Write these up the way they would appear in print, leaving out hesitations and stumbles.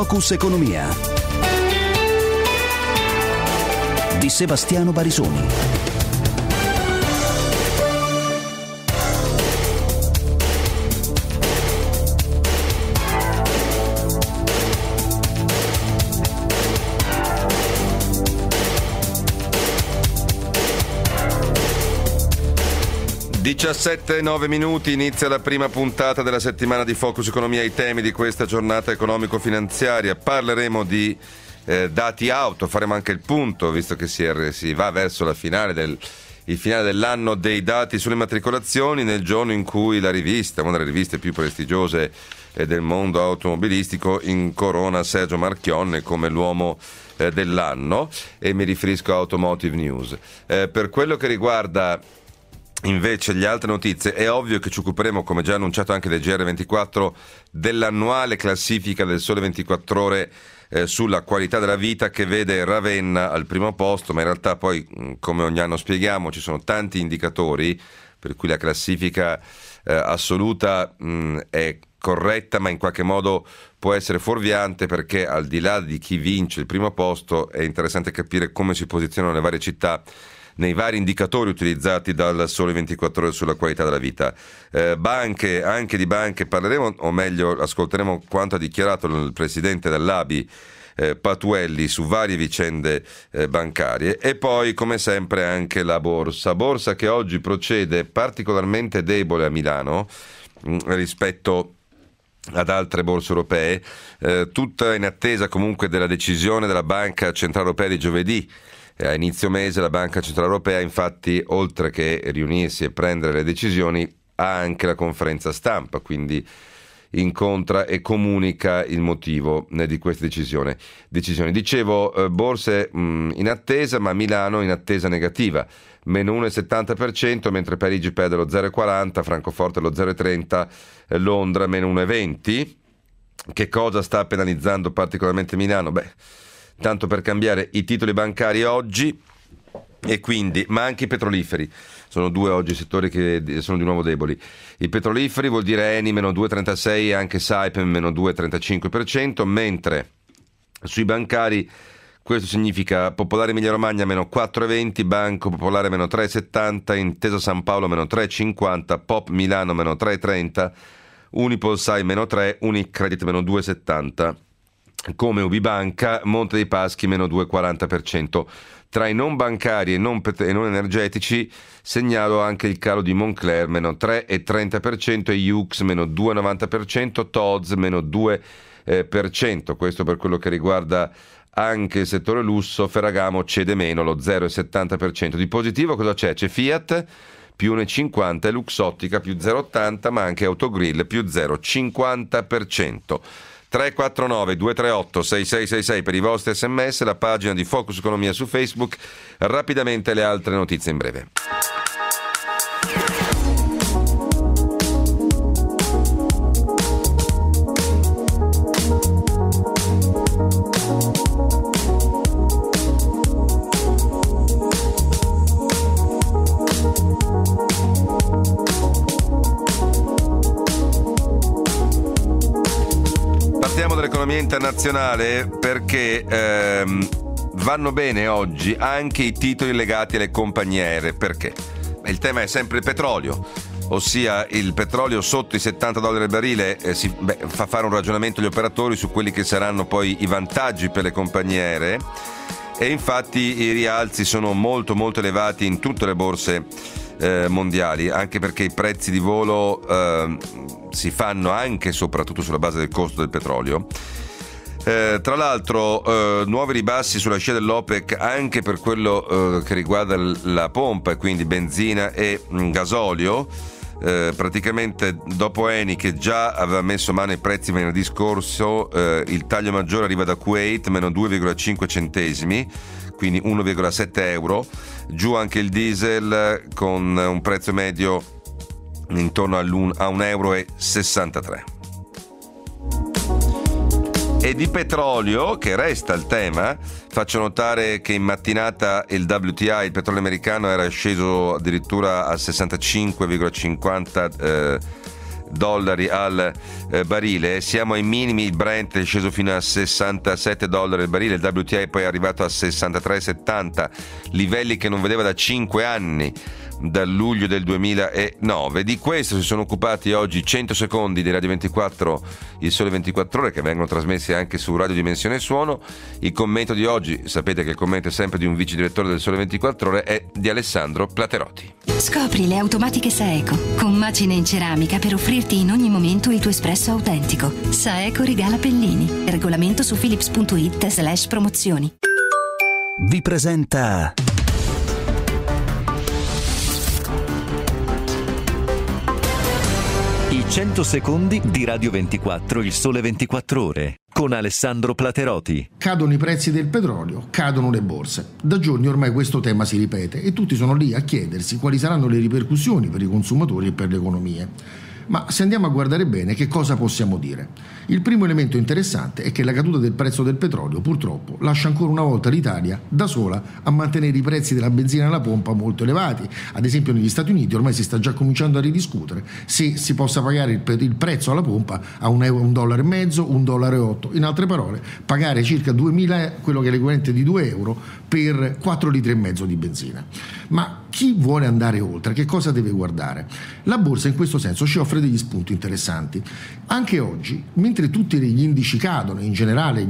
Focus Economia di Sebastiano Barisoni. (17:09) inizia la prima puntata della settimana di Focus Economia. I temi di questa giornata economico-finanziaria: parleremo di dati auto, faremo anche il punto, visto che si va verso il finale dell'anno dei dati sulle immatricolazioni, nel giorno in cui la rivista, una delle riviste più prestigiose del mondo automobilistico, incorona Sergio Marchionne come l'uomo dell'anno, e mi riferisco a Automotive News. Per quello che riguarda invece le altre notizie, è ovvio che ci occuperemo, come già annunciato anche del GR24, dell'annuale classifica del Sole 24 Ore sulla qualità della vita, che vede Ravenna al primo posto, ma in realtà poi, come ogni anno spieghiamo, ci sono tanti indicatori per cui la classifica assoluta è corretta, ma in qualche modo può essere fuorviante, perché al di là di chi vince il primo posto è interessante capire come si posizionano le varie città nei vari indicatori utilizzati dal Sole 24 Ore sulla qualità della vita. Banche, anche di banche parleremo, o meglio ascolteremo quanto ha dichiarato il presidente dell'ABI Patuelli su varie vicende bancarie, e poi come sempre anche la borsa che oggi procede particolarmente debole a Milano rispetto ad altre borse europee, tutta in attesa comunque della decisione della Banca Centrale Europea di giovedì. A inizio mese la Banca Centrale Europea, infatti, oltre che riunirsi e prendere le decisioni, ha anche la conferenza stampa, quindi incontra e comunica il motivo di queste decisioni. Dicevo, borse in attesa, ma Milano in attesa negativa, meno 1,70%, mentre Parigi perde lo 0,40%, Francoforte lo 0,30%, Londra meno 1,20%. Che cosa sta penalizzando particolarmente Milano? Tanto per cambiare, i titoli bancari oggi, e quindi, ma anche i petroliferi. Sono due oggi settori che sono di nuovo deboli. I petroliferi vuol dire Eni meno 2,36% e anche Saipem meno 2,35%, mentre sui bancari questo significa Popolare Emilia Romagna meno 4,20%, Banco Popolare meno 3,70%, Intesa San Paolo meno 3,50%, Pop Milano meno 3,30%, Unipolsai meno 3%, Unicredit meno 2,70%. Come Ubibanca, Monte dei Paschi meno 2,40%. Tra i non bancari e non energetici segnalo anche il calo di Moncler meno 3,30% e Yux meno 2,90%, Tod's meno 2%. Questo per quello che riguarda anche il settore lusso. Ferragamo cede meno, lo 0,70%. Di positivo cosa c'è? C'è Fiat più 1,50% e Luxottica più 0,80%, ma anche Autogrill più 0,50%. 349 238 6666 per i vostri sms, la pagina di Focus Economia su Facebook. Rapidamente le altre notizie in breve. Partiamo dall'economia internazionale, perché vanno bene oggi anche i titoli legati alle compagnie aeree. Perché? Il tema è sempre il petrolio, ossia il petrolio sotto i $70 al barile fa fare un ragionamento agli operatori su quelli che saranno poi i vantaggi per le compagnie aeree, e infatti i rialzi sono molto molto elevati in tutte le borse mondiali, anche perché i prezzi di volo si fanno anche e soprattutto sulla base del costo del petrolio. Tra l'altro nuovi ribassi sulla scia dell'OPEC anche per quello che riguarda la pompa, e quindi benzina e gasolio. Praticamente dopo Eni, che già aveva messo mano ai prezzi venerdì scorso, il taglio maggiore arriva da Kuwait, meno 2,5 centesimi, quindi 1,7 euro. Giù anche il diesel con un prezzo medio intorno a 1,63 euro. E di petrolio, che resta il tema, faccio notare che in mattinata il WTI, il petrolio americano, era sceso addirittura a 65,50 dollari al barile. Siamo ai minimi, il Brent è sceso fino a $67 al barile, il WTI poi è arrivato a 63,70, livelli che non vedeva da 5 anni, dal luglio del 2009. Di questo si sono occupati oggi 100 secondi di Radio 24, il Sole 24 Ore, che vengono trasmessi anche su Radio Dimensione Suono. Il commento di oggi, sapete che il commento è sempre di un vice direttore del Sole 24 Ore, è di Alessandro Platerotti. Scopri le automatiche Saeco, con macine in ceramica per offrirti in ogni momento il tuo espresso autentico. Saeco regala Pellini. Regolamento su philips.it/promozioni. Vi presenta I 100 secondi di Radio 24, il Sole 24 Ore, con Alessandro Platerotti. Cadono i prezzi del petrolio, cadono le borse. Da giorni ormai questo tema si ripete e tutti sono lì a chiedersi quali saranno le ripercussioni per i consumatori e per le economie. Ma se andiamo a guardare bene, che cosa possiamo dire? Il primo elemento interessante è che la caduta del prezzo del petrolio purtroppo lascia ancora una volta l'Italia da sola a mantenere i prezzi della benzina alla pompa molto elevati. Ad esempio negli Stati Uniti ormai si sta già cominciando a ridiscutere se si possa pagare il prezzo alla pompa a $1,50, $1,08. In altre parole, pagare circa 2.000, quello che è l'equivalente di €2 per 4,5 litri di benzina. Ma chi vuole andare oltre, che cosa deve guardare? La borsa in questo senso ci offre degli spunti interessanti. Anche oggi, mentre tutti gli indici cadono, in generale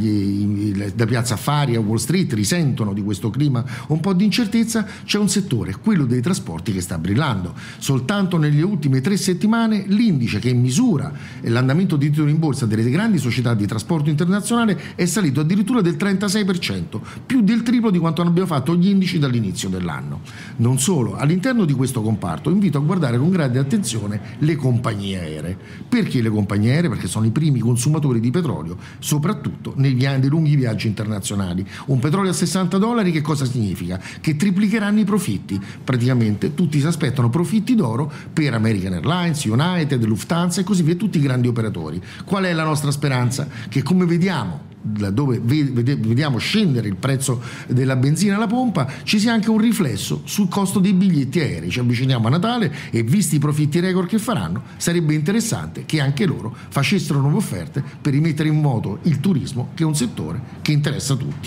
da Piazza Affari a Wall Street risentono di questo clima un po' di incertezza, c'è un settore, quello dei trasporti, che sta brillando. Soltanto nelle ultime 3 settimane l'indice che misura l'andamento di titoli in borsa delle grandi società di trasporto internazionale è salito addirittura del 36%, più del triplo di quanto abbiamo fatto gli indici dall'inizio dell'anno. Non solo, all'interno di questo comparto invito a guardare con grande attenzione le compagnie aeree. Perché le compagnie aeree? Perché sono i primi consumatori di petrolio, soprattutto nei lunghi viaggi internazionali. Un petrolio a $60 che cosa significa? Che triplicheranno i profitti. Praticamente tutti si aspettano profitti d'oro per American Airlines, United, Lufthansa e così via, tutti i grandi operatori. Qual è la nostra speranza? Che, come vediamo, dove vediamo scendere il prezzo della benzina alla pompa, ci sia anche un riflesso sul costo dei biglietti aerei. Ci avviciniamo a Natale e, visti i profitti record che faranno, sarebbe interessante che anche loro facessero nuove offerte per rimettere in moto il turismo, che è un settore che interessa tutti.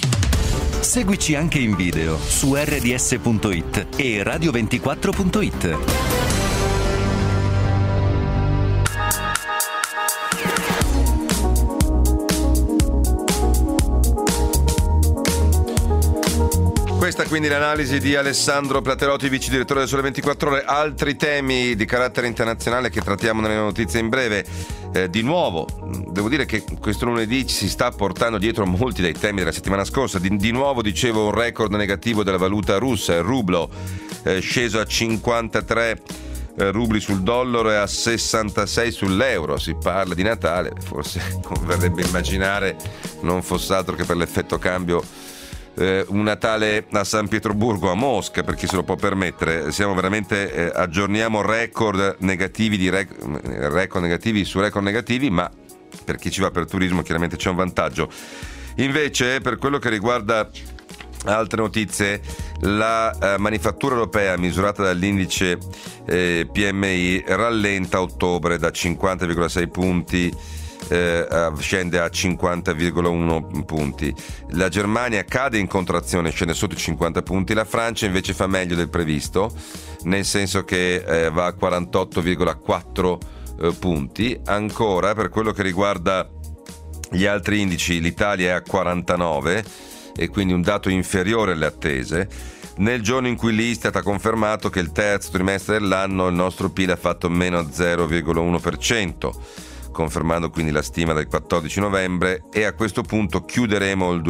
Seguici anche in video su rds.it e radio24.it. Questa quindi l'analisi di Alessandro Platerotti, vice direttore del Sole 24 Ore. Altri temi di carattere internazionale che trattiamo nelle notizie in breve. Di nuovo, devo dire che questo lunedì ci si sta portando dietro molti dei temi della settimana scorsa. Di nuovo, dicevo, un record negativo della valuta russa, il rublo, sceso a 53 rubli sul dollaro e a 66 sull'euro. Si parla di Natale, forse converrebbe immaginare non fosse altro che per l'effetto cambio un Natale a San Pietroburgo, a Mosca, per chi se lo può permettere. Siamo veramente aggiorniamo record negativi record negativi su record negativi, ma per chi ci va per turismo chiaramente c'è un vantaggio. Invece, per quello che riguarda altre notizie, la manifattura europea misurata dall'indice PMI rallenta a ottobre da 50,6 punti, scende a 50,1 punti. La Germania cade in contrazione, scende sotto i 50 punti. La Francia invece fa meglio del previsto, nel senso che va a 48,4 punti. Ancora, per quello che riguarda gli altri indici, l'Italia è a 49 e quindi un dato inferiore alle attese. Nel giorno in cui l'Istat ha confermato che il terzo trimestre dell'anno il nostro PIL ha fatto meno 0,1%, confermando quindi la stima del 14 novembre, e a questo punto chiuderemo il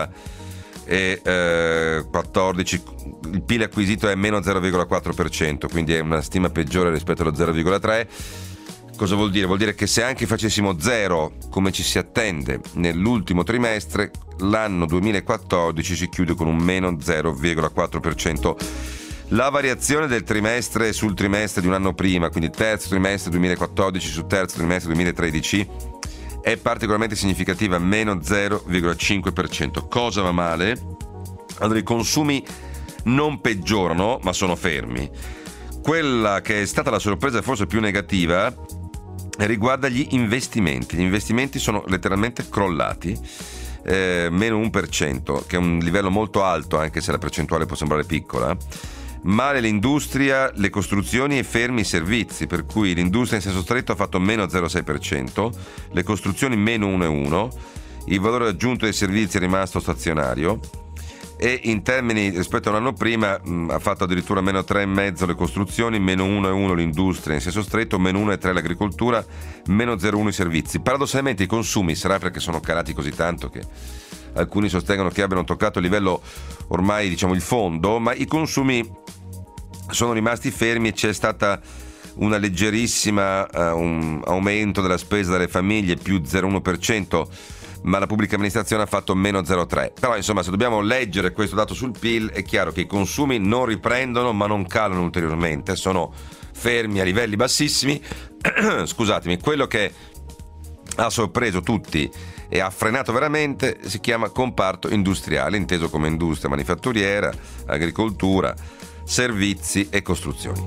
2014, il PIL acquisito è meno 0,4%, quindi è una stima peggiore rispetto allo 0,3%. Cosa vuol dire? Vuol dire che se anche facessimo zero, come ci si attende nell'ultimo trimestre, l'anno 2014 si chiude con un meno 0,4%. La variazione del trimestre sul trimestre di un anno prima, quindi terzo trimestre 2014 su terzo trimestre 2013, è particolarmente significativa, meno 0,5%. Cosa va male? Allora, i consumi non peggiorano, ma sono fermi. Quella che è stata la sorpresa forse più negativa riguarda gli investimenti. Gli investimenti sono letteralmente crollati, meno 1%, che è un livello molto alto, anche se la percentuale può sembrare piccola. Male l'industria, le costruzioni e fermi i servizi, per cui l'industria in senso stretto ha fatto meno 0,6%, le costruzioni meno 1,1%, il valore aggiunto dei servizi è rimasto stazionario, e in termini rispetto a un anno prima ha fatto addirittura meno 3,5% le costruzioni, meno 1,1% l'industria in senso stretto, meno 1,3% l'agricoltura, meno 0,1% i servizi. Paradossalmente i consumi, sarà perché sono calati così tanto che alcuni sostengono che abbiano toccato il livello ormai, diciamo, il fondo, ma i consumi sono rimasti fermi e c'è stata una leggerissima un aumento della spesa delle famiglie, più 0,1%, ma la pubblica amministrazione ha fatto meno 0,3%. Però insomma, se dobbiamo leggere questo dato sul PIL, è chiaro che i consumi non riprendono ma non calano ulteriormente, sono fermi a livelli bassissimi. Scusatemi, quello che ha sorpreso tutti e ha frenato veramente si chiama comparto industriale, inteso come industria manifatturiera, agricoltura, servizi e costruzioni.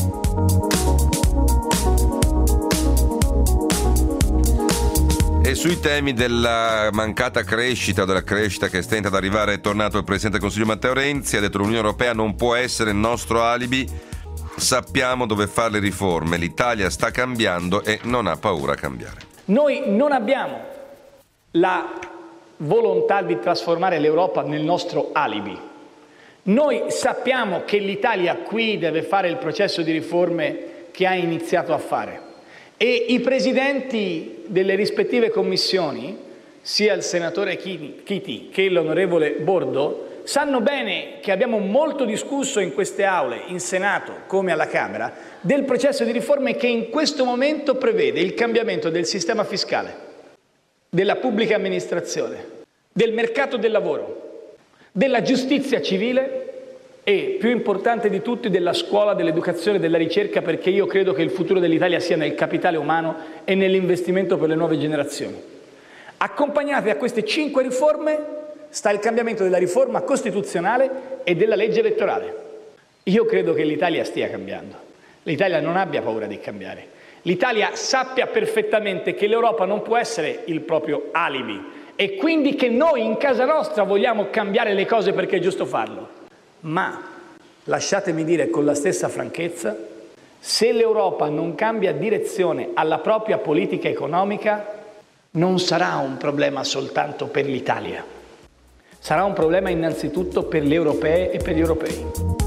E sui temi della mancata crescita o della crescita che stenta ad arrivare, è tornato il Presidente del Consiglio Matteo Renzi, ha detto: l'Unione Europea non può essere il nostro alibi, sappiamo dove fare le riforme, l'Italia sta cambiando e non ha paura a cambiare. Noi non abbiamo la volontà di trasformare l'Europa nel nostro alibi. Noi sappiamo che l'Italia qui deve fare il processo di riforme che ha iniziato a fare, e i presidenti delle rispettive commissioni, sia il senatore Chiti che l'onorevole Bordo, sanno bene che abbiamo molto discusso in queste aule, in Senato come alla Camera, del processo di riforme che in questo momento prevede il cambiamento del sistema fiscale, della pubblica amministrazione, del mercato del lavoro, della giustizia civile e, più importante di tutti, della scuola, dell'educazione e della ricerca, perché io credo che il futuro dell'Italia sia nel capitale umano e nell'investimento per le nuove generazioni. Accompagnate a queste 5 riforme sta il cambiamento della riforma costituzionale e della legge elettorale. Io credo che l'Italia stia cambiando. L'Italia non abbia paura di cambiare. L'Italia sappia perfettamente che l'Europa non può essere il proprio alibi e quindi che noi in casa nostra vogliamo cambiare le cose perché è giusto farlo. Ma, lasciatemi dire con la stessa franchezza, se l'Europa non cambia direzione alla propria politica economica, non sarà un problema soltanto per l'Italia. Sarà un problema innanzitutto per le europee e per gli europei.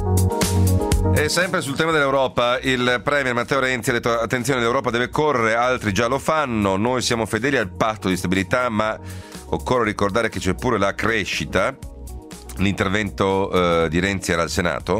E sempre sul tema dell'Europa, il Premier Matteo Renzi ha detto: attenzione, l'Europa deve correre, altri già lo fanno, noi siamo fedeli al patto di stabilità, ma occorre ricordare che c'è pure la crescita. L'intervento di Renzi era al Senato.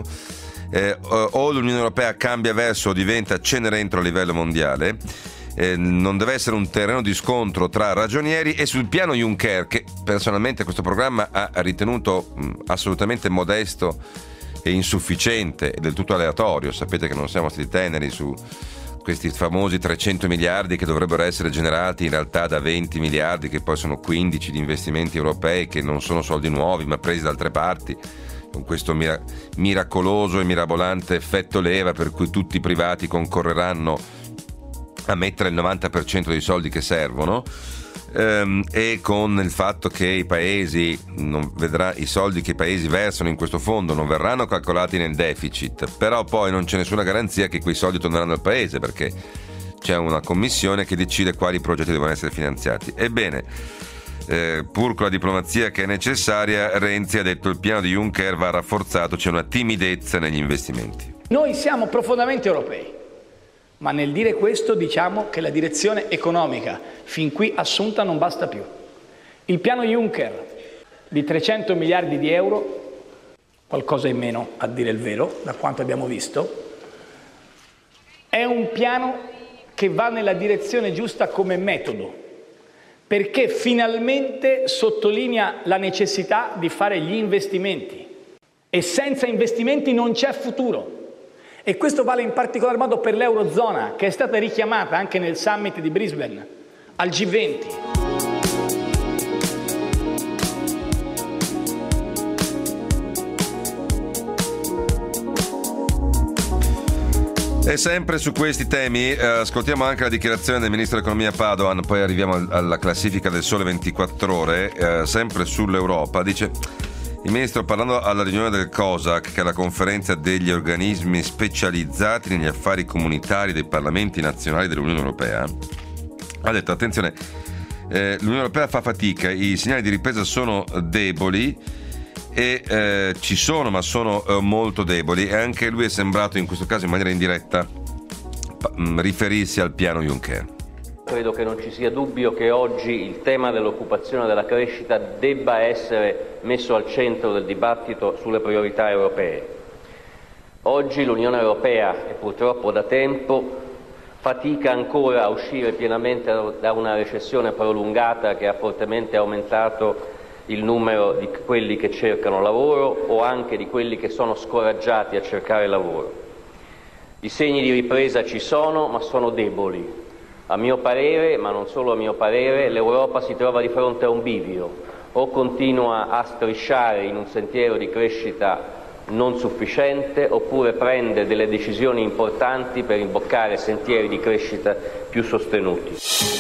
O l'Unione Europea cambia verso o diventa Cenerentola a livello mondiale. Non deve essere un terreno di scontro tra ragionieri. E sul piano Juncker, che personalmente questo programma ha ritenuto assolutamente modesto e insufficiente e del tutto aleatorio, sapete che non siamo stati teneri su questi famosi 300 miliardi che dovrebbero essere generati in realtà da 20 miliardi che poi sono 15 di investimenti europei, che non sono soldi nuovi ma presi da altre parti, con questo miracoloso e mirabolante effetto leva per cui tutti i privati concorreranno a mettere il 90% dei soldi che servono, e con il fatto che i paesi i soldi che i paesi versano in questo fondo non verranno calcolati nel deficit, però poi non c'è nessuna garanzia che quei soldi torneranno al paese, perché c'è una commissione che decide quali progetti devono essere finanziati. Ebbene, pur con la diplomazia che è necessaria, Renzi ha detto: il piano di Juncker va rafforzato, c'è una timidezza negli investimenti. Noi siamo profondamente europei, ma nel dire questo diciamo che la direzione economica fin qui assunta non basta più. Il piano Juncker di 300 miliardi di euro, qualcosa in meno a dire il vero, da quanto abbiamo visto, è un piano che va nella direzione giusta come metodo, perché finalmente sottolinea la necessità di fare gli investimenti e senza investimenti non c'è futuro. E questo vale in particolar modo per l'Eurozona, che è stata richiamata anche nel summit di Brisbane, al G20. E sempre su questi temi ascoltiamo anche la dichiarazione del ministro dell'economia Padoan, poi arriviamo alla classifica del Sole 24 Ore, sempre sull'Europa. Dice il ministro, parlando alla riunione del COSAC, che è la conferenza degli organismi specializzati negli affari comunitari dei parlamenti nazionali dell'Unione Europea, ha detto attenzione, l'Unione Europea fa fatica, i segnali di ripresa sono deboli e ci sono, ma sono molto deboli, e anche lui è sembrato in questo caso in maniera indiretta riferirsi al piano Juncker. Credo che non ci sia dubbio che oggi il tema dell'occupazione e della crescita debba essere messo al centro del dibattito sulle priorità europee. Oggi l'Unione Europea, e purtroppo da tempo, fatica ancora a uscire pienamente da una recessione prolungata che ha fortemente aumentato il numero di quelli che cercano lavoro o anche di quelli che sono scoraggiati a cercare lavoro. I segni di ripresa ci sono, ma sono deboli. A mio parere, ma non solo a mio parere, l'Europa si trova di fronte a un bivio: o continua a strisciare in un sentiero di crescita non sufficiente, oppure prende delle decisioni importanti per imboccare sentieri di crescita più sostenuti.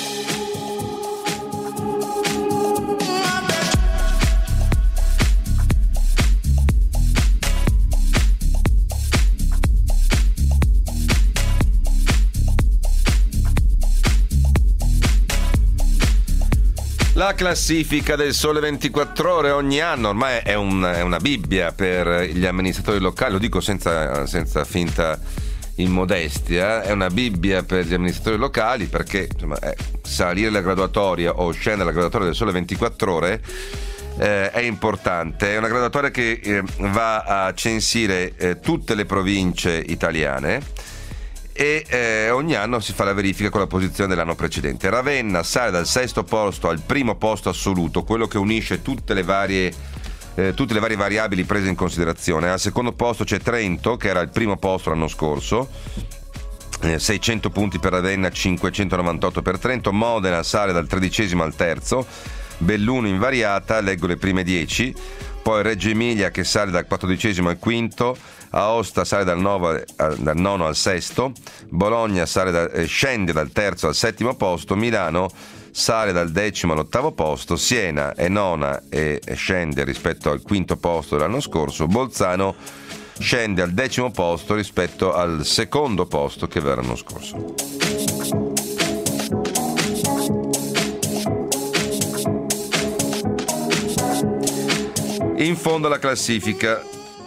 La classifica del Sole 24 Ore ogni anno ormai è una Bibbia per gli amministratori locali, lo dico senza finta immodestia, è una Bibbia per gli amministratori locali, perché insomma, salire la graduatoria o scendere la graduatoria del Sole 24 Ore è importante. È una graduatoria che va a censire tutte le province italiane e ogni anno si fa la verifica con la posizione dell'anno precedente. Ravenna sale dal 6° posto al 1° posto assoluto, quello che unisce tutte le varie variabili prese in considerazione. Al 2° posto c'è Trento, che era al 1° posto l'anno scorso, 600 punti per Ravenna, 598 per Trento. Modena sale dal 13° al 3°, Belluno invariata, leggo le prime 10. Poi Reggio Emilia che sale dal 14° al 5°, Aosta sale dal 9° al 6°, Bologna scende dal 3° al 7° posto, Milano sale dal 10° all'8° posto, Siena è 9ª e scende rispetto al 5° posto dell'anno scorso, Bolzano scende al 10° posto rispetto al 2° posto che aveva l'anno scorso. In fondo alla classifica,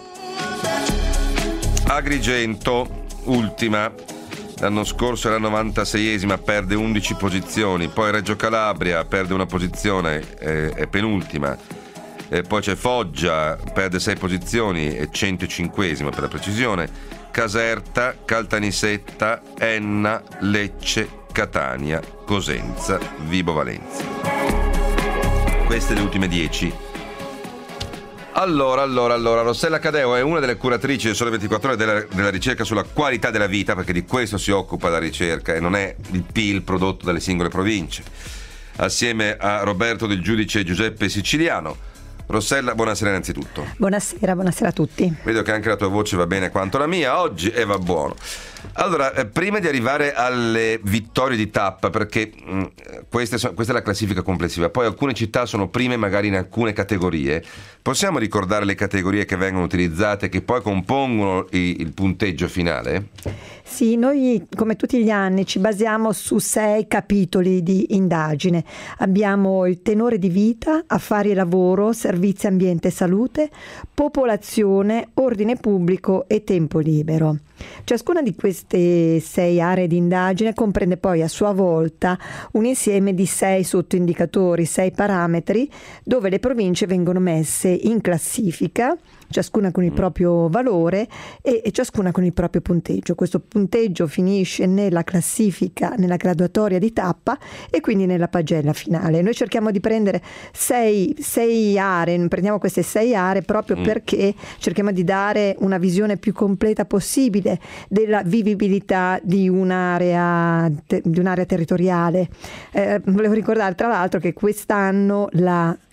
Agrigento ultima, l'anno scorso era 96esima, perde 11 posizioni. Poi Reggio Calabria perde una posizione, è penultima. Poi c'è Foggia, perde 6 posizioni, è 105esima per la precisione. Caserta, Caltanissetta, Enna, Lecce, Catania, Cosenza, Vibo Valentia. Queste le ultime 10. Allora, Rossella Cadeo è una delle curatrici del Sole 24 Ore della ricerca sulla qualità della vita, perché di questo si occupa la ricerca e non è il PIL prodotto dalle singole province, assieme a Roberto Del Giudice e Giuseppe Siciliano. Rossella, buonasera innanzitutto. Buonasera a tutti. Vedo che anche la tua voce va bene quanto la mia oggi e va buono. Allora, prima di arrivare alle vittorie di tappa, perché questa è la classifica complessiva, poi alcune città sono prime magari in alcune categorie, possiamo ricordare le categorie che vengono utilizzate, che poi compongono il punteggio finale? Sì, noi come tutti gli anni ci basiamo su 6 capitoli di indagine. Abbiamo il tenore di vita, affari e lavoro, servizi, ambiente e salute, popolazione, ordine pubblico e tempo libero. Ciascuna di queste 6 aree di indagine comprende poi a sua volta un insieme di 6 sottoindicatori, 6 parametri, dove le province vengono messe in classifica, ciascuna con il proprio valore e ciascuna con il proprio punteggio. Questo punteggio finisce nella classifica, nella graduatoria di tappa e quindi nella pagella finale. Noi cerchiamo di prendere 6 aree, prendiamo queste 6 aree proprio perché cerchiamo di dare una visione più completa possibile della vivibilità di un'area territoriale. Volevo ricordare tra l'altro che quest'anno la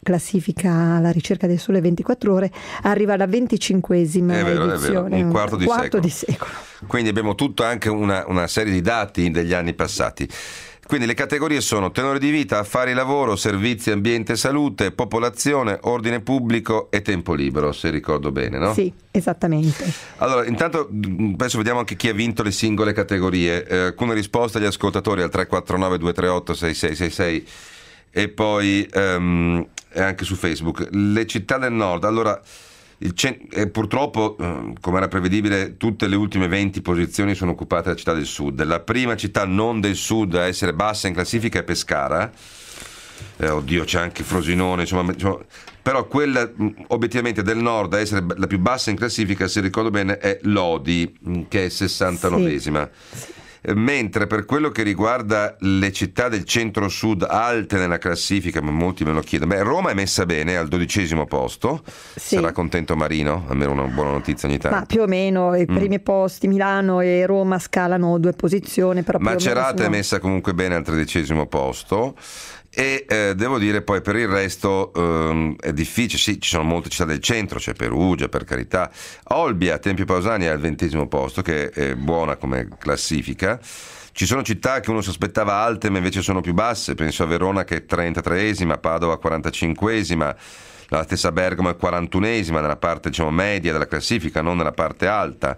classifica alla ricerca del Sole 24 Ore, arriva alla 25esima edizione, un quarto di secolo. Quindi abbiamo tutto anche una serie di dati degli anni passati. Quindi le categorie sono tenore di vita, affari e lavoro, servizi, ambiente e salute, popolazione, ordine pubblico e tempo libero, se ricordo bene, no? Sì, esattamente. Allora, intanto adesso vediamo anche chi ha vinto le singole categorie. Alcune risposte agli ascoltatori al 349 238 6666 e poi anche su Facebook. Le città del nord, allora purtroppo, come era prevedibile, tutte le ultime 20 posizioni sono occupate da città del sud. La prima città non del sud a essere bassa in classifica è Pescara. Oddio, c'è anche Frosinone, insomma, però quella obiettivamente del nord a essere la più bassa in classifica, se ricordo bene, è Lodi, che è 69esima. Sì. Mentre per quello che riguarda le città del centro-sud alte nella classifica, ma molti me lo chiedono, Roma è messa bene al 12° posto. Sì. Sarà contento Marino, almeno una buona notizia ogni tanto. Ma più o meno i primi posti, Milano e Roma scalano 2 posizioni, però Macerata è messa comunque bene al 13° posto. E devo dire poi per il resto è difficile, sì, ci sono molte città del centro, c'è Perugia per carità, Olbia, Tempio Pausania è al 20° posto, che è buona come classifica. Ci sono città che uno si aspettava alte ma invece sono più basse, penso a Verona che è 33esima, Padova 45esima, la stessa Bergamo è 41esima nella parte media della classifica, non nella parte alta.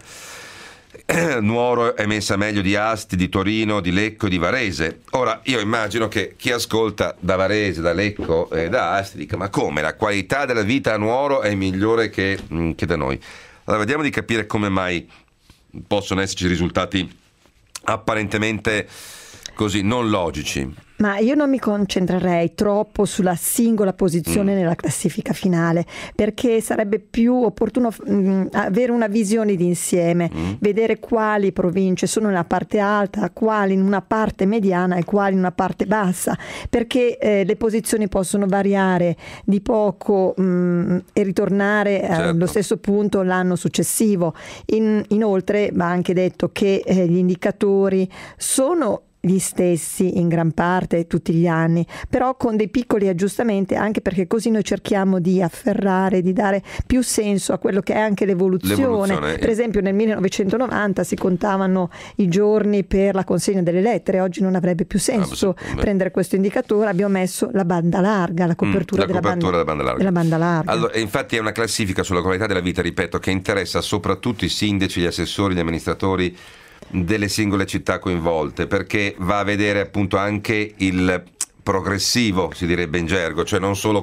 Nuoro è messa meglio di Asti, di Torino, di Lecco e di Varese. Ora io immagino che chi ascolta da Varese, da Lecco e da Asti dica: ma come, la qualità della vita a Nuoro è migliore che da noi? Allora vediamo di capire come mai possono esserci risultati apparentemente così non logici. Ma io non mi concentrerei troppo sulla singola posizione nella classifica finale, perché sarebbe più opportuno avere una visione d'insieme, vedere quali province sono nella parte alta, quali in una parte mediana e quali in una parte bassa, perché le posizioni possono variare di poco e ritornare allo stesso punto l'anno successivo. Inoltre va anche detto che gli indicatori sono gli stessi in gran parte tutti gli anni, però con dei piccoli aggiustamenti, anche perché così noi cerchiamo di afferrare, di dare più senso a quello che è anche l'evoluzione. Per esempio nel 1990 si contavano i giorni per la consegna delle lettere, oggi non avrebbe più senso prendere questo indicatore, abbiamo messo la banda larga, la copertura della banda larga. Allora, infatti è una classifica sulla qualità della vita, ripeto, che interessa soprattutto i sindaci, gli assessori, gli amministratori delle singole città coinvolte, perché va a vedere appunto anche il progressivo, si direbbe in gergo, cioè non solo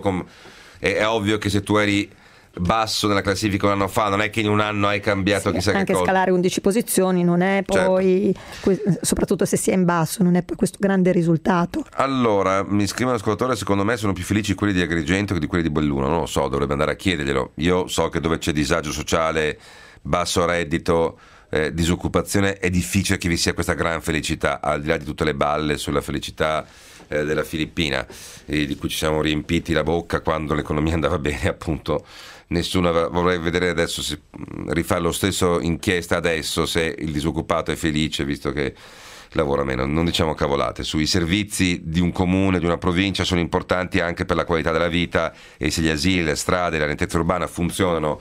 è ovvio che se tu eri basso nella classifica un anno fa, non è che in un anno hai cambiato chissà che cosa. Anche scalare 11 posizioni non è poi, soprattutto se si è in basso, non è poi questo grande risultato. Allora, mi scrive un ascoltatore, secondo me sono più felici quelli di Agrigento che di quelli di Belluno, non lo so, dovrebbe andare a chiederglielo. Io so che dove c'è disagio sociale, basso reddito, disoccupazione, è difficile che vi sia questa gran felicità, al di là di tutte le balle sulla felicità della Filippina, di cui ci siamo riempiti la bocca quando l'economia andava bene, appunto. Nessuno vorrei vedere adesso se rifare lo stesso inchiesta adesso se il disoccupato è felice visto che lavora meno. Non diciamo cavolate, sui servizi di un comune, di una provincia sono importanti anche per la qualità della vita, e se gli asili, le strade, la lentezza urbana funzionano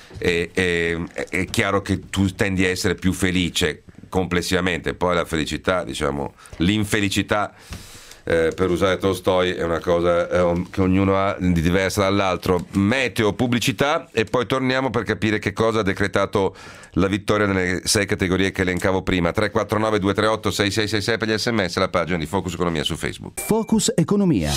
è chiaro che tu tendi a essere più felice complessivamente. Poi la felicità, diciamo, l'infelicità, per usare Tolstoi, è una cosa che ognuno ha di diversa dall'altro. Meteo, pubblicità e poi torniamo per capire che cosa ha decretato la vittoria nelle 6 categorie che elencavo prima. 349 238 6666 per gli sms, la pagina di Focus Economia su Facebook. Focus Economia.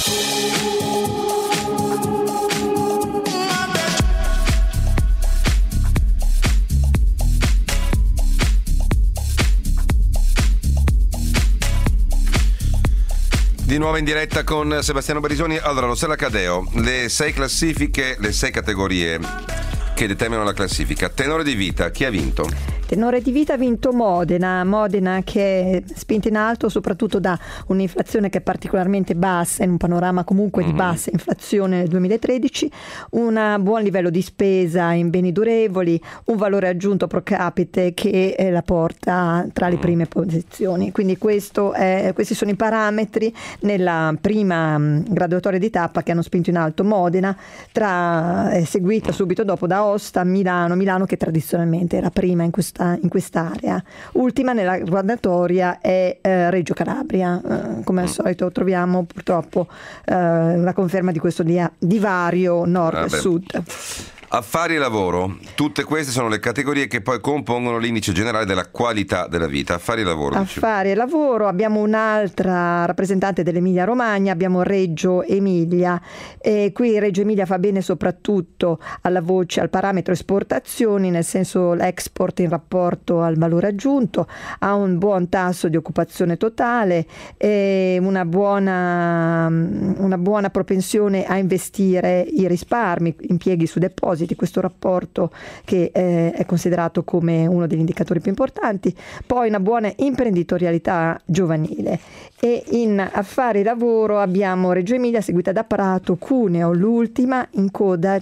Di nuovo in diretta con Sebastiano Barisoni. Allora, Rossella Cadeo, le 6 classifiche, le 6 categorie che determinano la classifica. Tenore di vita, chi ha vinto? Tenore di vita ha vinto Modena che è spinta in alto soprattutto da un'inflazione che è particolarmente bassa, in un panorama comunque di bassa inflazione nel 2013, un buon livello di spesa in beni durevoli, un valore aggiunto pro capite che la porta tra le prime posizioni. Quindi questi sono i parametri nella prima graduatoria di tappa che hanno spinto in alto Modena, seguita subito dopo da Aosta, Milano che tradizionalmente era prima in quest'area. Ultima nella graduatoria è Reggio Calabria. Come al solito troviamo purtroppo la conferma di questo divario nord-sud. Affari e lavoro, tutte queste sono le categorie che poi compongono l'indice generale della qualità della vita. Affari e lavoro. Affari e lavoro, abbiamo un'altra rappresentante dell'Emilia Romagna, abbiamo Reggio Emilia, e qui Reggio Emilia fa bene soprattutto alla voce, al parametro esportazioni, nel senso l'export in rapporto al valore aggiunto, ha un buon tasso di occupazione totale e una buona propensione a investire i risparmi, impieghi su depositi, questo rapporto che è considerato come uno degli indicatori più importanti, poi una buona imprenditorialità giovanile. E in affari e lavoro abbiamo Reggio Emilia seguita da Prato, Cuneo, l'ultima, in coda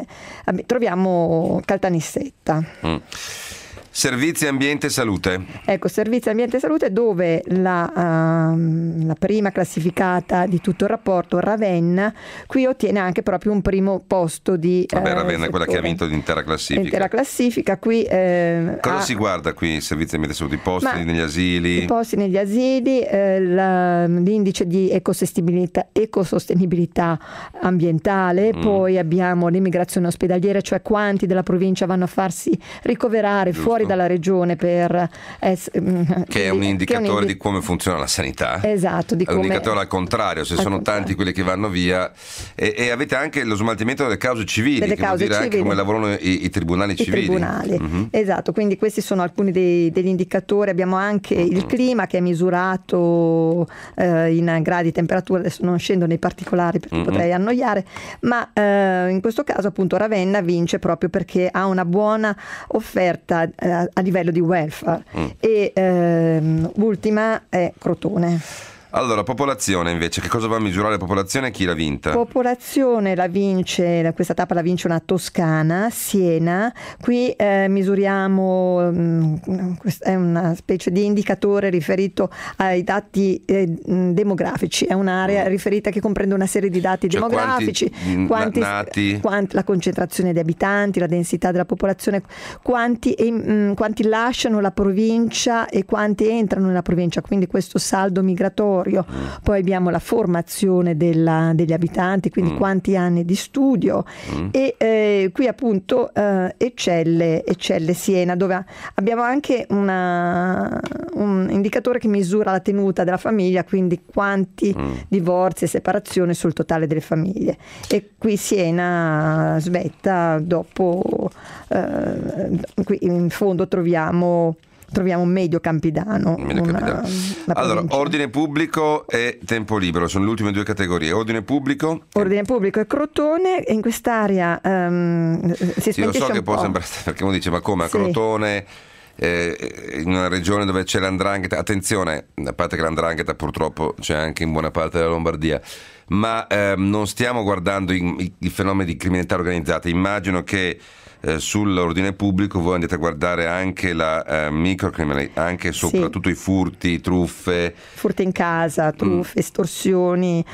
troviamo Caltanissetta. Servizi, ambiente e salute. Ecco, servizi, ambiente e salute, dove la prima classificata di tutto il rapporto, Ravenna, qui ottiene anche proprio un primo posto di Ravenna è quella che ha vinto l'intera classifica. L'intera classifica, qui cosa si guarda qui, servizi, ambiente e salute? I posti negli asili? I posti negli asili, l'indice di ecosostenibilità ambientale, poi abbiamo l'immigrazione ospedaliera, cioè quanti della provincia vanno a farsi ricoverare fuori dalla regione che è un indicatore di come funziona la sanità. Esatto, è un indicatore al contrario, se sono tanti quelli che vanno via, e avete anche lo smaltimento delle cause civili, che vuol dire anche come lavorano i tribunali civili. Esatto, quindi questi sono alcuni degli indicatori. Abbiamo anche il clima che è misurato in gradi di temperatura, adesso non scendo nei particolari perché potrei annoiare, ma in questo caso appunto Ravenna vince proprio perché ha una buona offerta a livello di welfare. E ultima è Crotone. Allora, popolazione invece, che cosa va a misurare la popolazione e chi l'ha vinta? Popolazione questa tappa la vince una toscana, Siena. Qui misuriamo, è una specie di indicatore riferito ai dati demografici, è un'area riferita che comprende una serie di dati demografici, quanti nati, la concentrazione di abitanti, la densità della popolazione, quanti lasciano la provincia e quanti entrano nella provincia, quindi questo saldo migratorio. Poi abbiamo la formazione degli abitanti, quindi quanti anni di studio, e qui appunto eccelle Siena, dove abbiamo anche un indicatore che misura la tenuta della famiglia, quindi quanti divorzi e separazioni sul totale delle famiglie, e qui Siena svetta dopo, qui in fondo troviamo Medio Campidano. Allora, ordine pubblico e tempo libero sono le ultime due categorie. Ordine pubblico è Crotone, e in quest'area si smentisce. Io so che un può po'. sembrare, perché uno dice ma come a Crotone, in una regione dove c'è l''ndrangheta, attenzione, a parte che l''ndrangheta purtroppo c'è anche in buona parte della Lombardia, ma non stiamo guardando i fenomeni di criminalità organizzata. Immagino che sull'ordine pubblico voi andate a guardare anche la microcriminalità, anche soprattutto i furti, truffe in casa, truffe, estorsioni,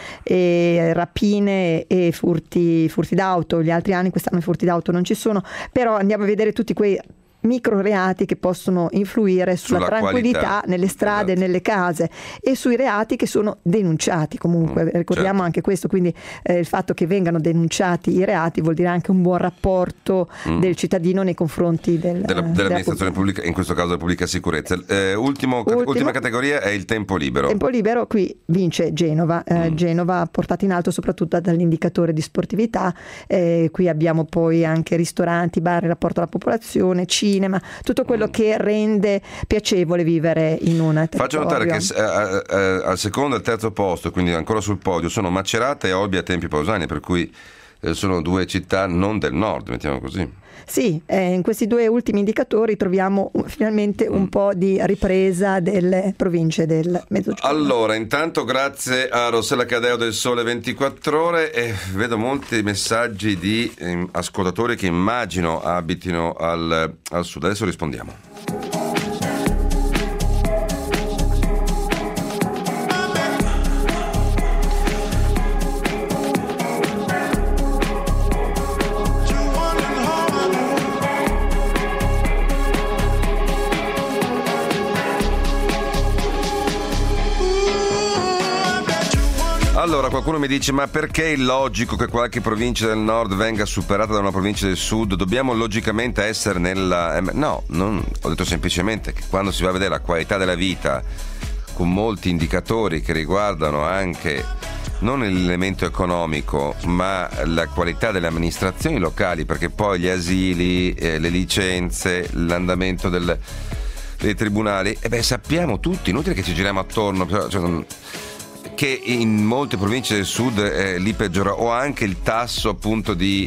rapine e furti d'auto. Gli altri anni, quest'anno i furti d'auto non ci sono, però andiamo a vedere tutti quei micro reati che possono influire sulla tranquillità qualità, nelle strade, nelle case, e sui reati che sono denunciati comunque. Ricordiamo anche questo, quindi il fatto che vengano denunciati i reati vuol dire anche un buon rapporto del cittadino nei confronti dell'amministrazione pubblica, in questo caso della pubblica sicurezza. Ultima categoria è il tempo libero. Tempo libero, qui vince Genova. Genova portata in alto soprattutto dall'indicatore di sportività. Qui abbiamo poi anche ristoranti, bar, il rapporto alla popolazione, cinema, tutto quello che rende piacevole vivere in una territorio. Faccio notare che al secondo e al terzo posto, quindi ancora sul podio, sono Macerata e Olbia Tempi Pausani, per cui sono due città non del nord, mettiamo così. Sì, in questi due ultimi indicatori troviamo finalmente un po' di ripresa delle province del Mezzogiorno. Allora, intanto grazie a Rossella Cadeo del Sole 24 Ore e vedo molti messaggi di ascoltatori che immagino abitino al sud. Adesso rispondiamo. Allora, qualcuno mi dice: ma perché è illogico che qualche provincia del nord venga superata da una provincia del sud? Dobbiamo logicamente essere nella... No, ho detto semplicemente che quando si va a vedere la qualità della vita con molti indicatori che riguardano anche non l'elemento economico ma la qualità delle amministrazioni locali, perché poi gli asili, le licenze, l'andamento dei tribunali, sappiamo tutti, inutile che ci giriamo attorno, che in molte province del sud lì peggiora, o anche il tasso appunto di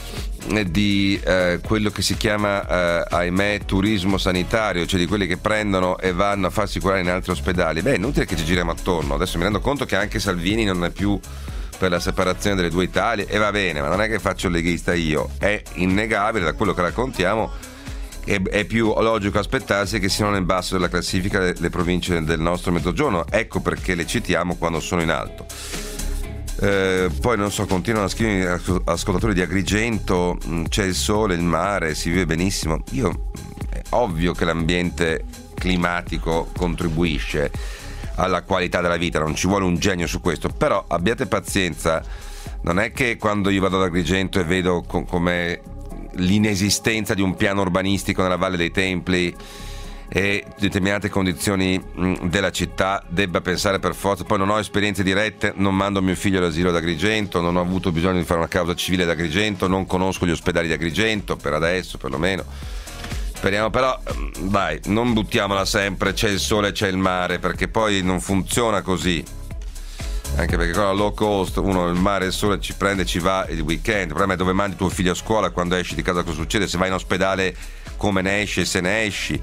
quello che si chiama ahimè turismo sanitario, cioè di quelli che prendono e vanno a farsi curare in altri ospedali. Inutile che ci giriamo attorno. Adesso mi rendo conto che anche Salvini non è più per la separazione delle due Italie e va bene, ma non è che faccio il leghista io, è innegabile da quello che raccontiamo. È più logico aspettarsi che siano nel basso della classifica le province del nostro mezzogiorno, ecco perché le citiamo quando sono in alto. Poi non so, continuano a scrivere ascoltatori di Agrigento, c'è il sole, il mare, si vive benissimo. È ovvio che l'ambiente climatico contribuisce alla qualità della vita, non ci vuole un genio su questo, però abbiate pazienza, non è che quando io vado ad Agrigento e vedo come l'inesistenza di un piano urbanistico nella Valle dei Templi e determinate condizioni della città debba pensare per forza. Poi non ho esperienze dirette, non mando mio figlio all'asilo ad Agrigento, non ho avuto bisogno di fare una causa civile ad Agrigento, non conosco gli ospedali di Agrigento per adesso perlomeno. Speriamo, però dai, non buttiamola sempre, c'è il sole, c'è il mare, perché poi non funziona così. Anche perché con la low cost uno il mare e il sole ci prende e ci va il weekend. Il problema è dove mandi tuo figlio a scuola, quando esci di casa cosa succede, se vai in ospedale come ne esci e se ne esci,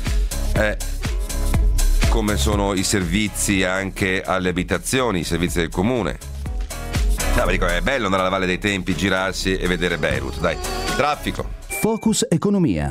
come sono i servizi anche alle abitazioni, i servizi del comune. No, dico, è bello andare alla Valle dei Templi, girarsi e vedere Beirut, dai. Traffico. Focus Economia.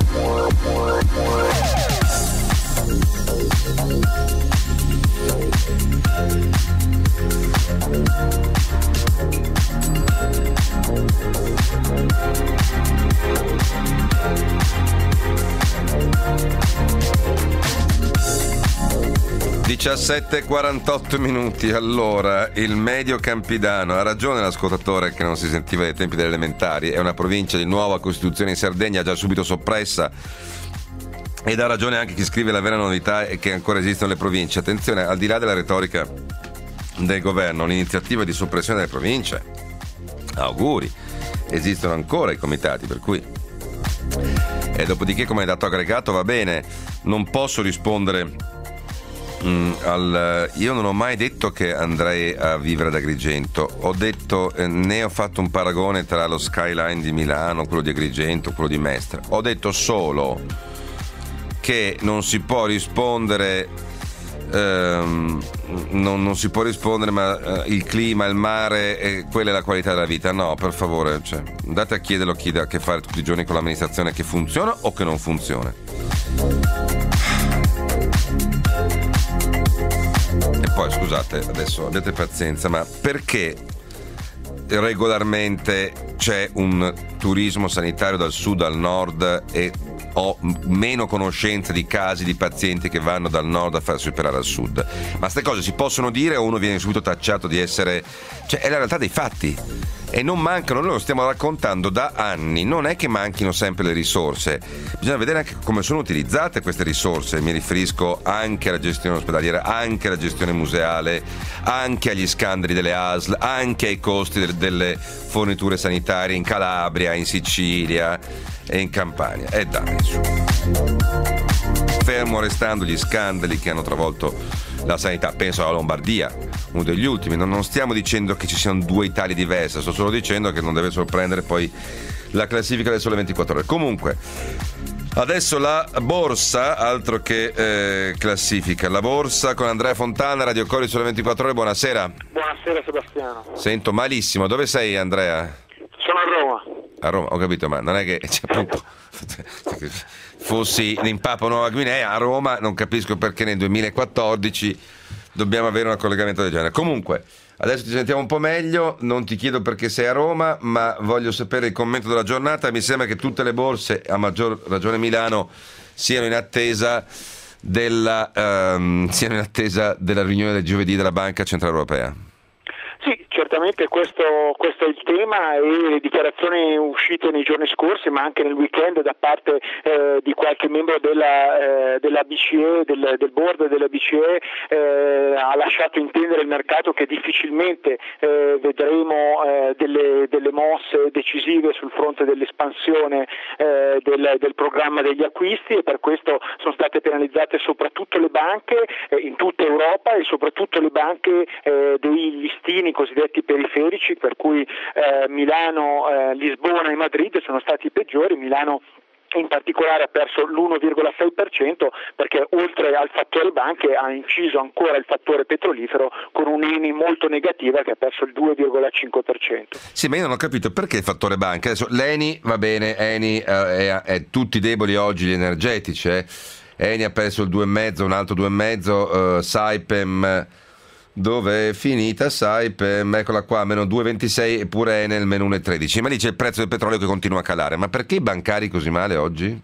(17:48). Allora, il Medio Campidano, ha ragione l'ascoltatore che non si sentiva dai tempi delle elementari, è una provincia di nuova costituzione in Sardegna, già subito soppressa, ed ha ragione anche chi scrive: la vera novità è che ancora esistono le province. Attenzione, al di là della retorica del governo, l'iniziativa di soppressione delle province, auguri, esistono ancora i comitati, per cui e dopodiché come dato aggregato va bene. Non posso rispondere io non ho mai detto che andrei a vivere ad Agrigento, ho detto né ho fatto un paragone tra lo skyline di Milano, quello di Agrigento, quello di Mestre. Ho detto solo che non si può rispondere non si può rispondere ma il clima, il mare, quella è la qualità della vita. No, per favore, andate a chiederlo a chi ha a che fare tutti i giorni con l'amministrazione, che funziona o che non funziona. E poi scusate, adesso abbiate pazienza, ma perché regolarmente c'è un turismo sanitario dal sud al nord e ho meno conoscenza di casi di pazienti che vanno dal nord a farsi operare al sud? Ma queste cose si possono dire o uno viene subito tacciato di essere... è la realtà dei fatti. E non mancano, noi lo stiamo raccontando da anni, non è che manchino sempre le risorse, bisogna vedere anche come sono utilizzate queste risorse. Mi riferisco anche alla gestione ospedaliera, anche alla gestione museale, anche agli scandali delle ASL, anche ai costi delle forniture sanitarie in Calabria, in Sicilia e in Campania. E dai, su. Fermo restando gli scandali che hanno travolto la sanità, penso alla Lombardia, uno degli ultimi. Non stiamo dicendo che ci siano due Italie diverse, sto solo dicendo che non deve sorprendere poi la classifica del Sole 24 Ore. Comunque, adesso la borsa, altro che classifica. La borsa con Andrea Fontana, Radio Cori Sole 24 Ore. Buonasera. Buonasera Sebastiano. Sento malissimo. Dove sei, Andrea? Sono a Roma. A Roma, ho capito, ma non è che appunto fossi in Papua Nuova Guinea, a Roma non capisco perché nel 2014 dobbiamo avere un collegamento del genere. Comunque, adesso ti sentiamo un po' meglio, non ti chiedo perché sei a Roma, ma voglio sapere il commento della giornata. Mi sembra che tutte le borse, a maggior ragione Milano, siano in attesa della riunione del giovedì della Banca Centrale Europea. Sì, certamente questo è il tema, e le dichiarazioni uscite nei giorni scorsi, ma anche nel weekend, da parte di qualche membro della BCE, del board della BCE, ha lasciato intendere il mercato che difficilmente vedremo delle mosse decisive sul fronte dell'espansione del programma degli acquisti, e per questo sono state penalizzate soprattutto le banche in tutta Europa, e soprattutto le banche dei listini cosiddetti periferici, per cui Milano, Lisbona e Madrid sono stati i peggiori. Milano in particolare ha perso l'1,6%, perché oltre al fattore banche ha inciso ancora il fattore petrolifero, con un'ENI molto negativa che ha perso il 2,5%. Sì, ma io non ho capito perché il fattore banca. Adesso l'ENI va bene, ENI è tutti deboli oggi gli energetici, ENI ha perso il 2,5%, un altro 2,5%, Saipem, dove è finita Saipem? Eccola qua, meno 2,26, eppure Enel meno 1,13. Ma lì c'è il prezzo del petrolio che continua a calare. Ma perché i bancari così male oggi?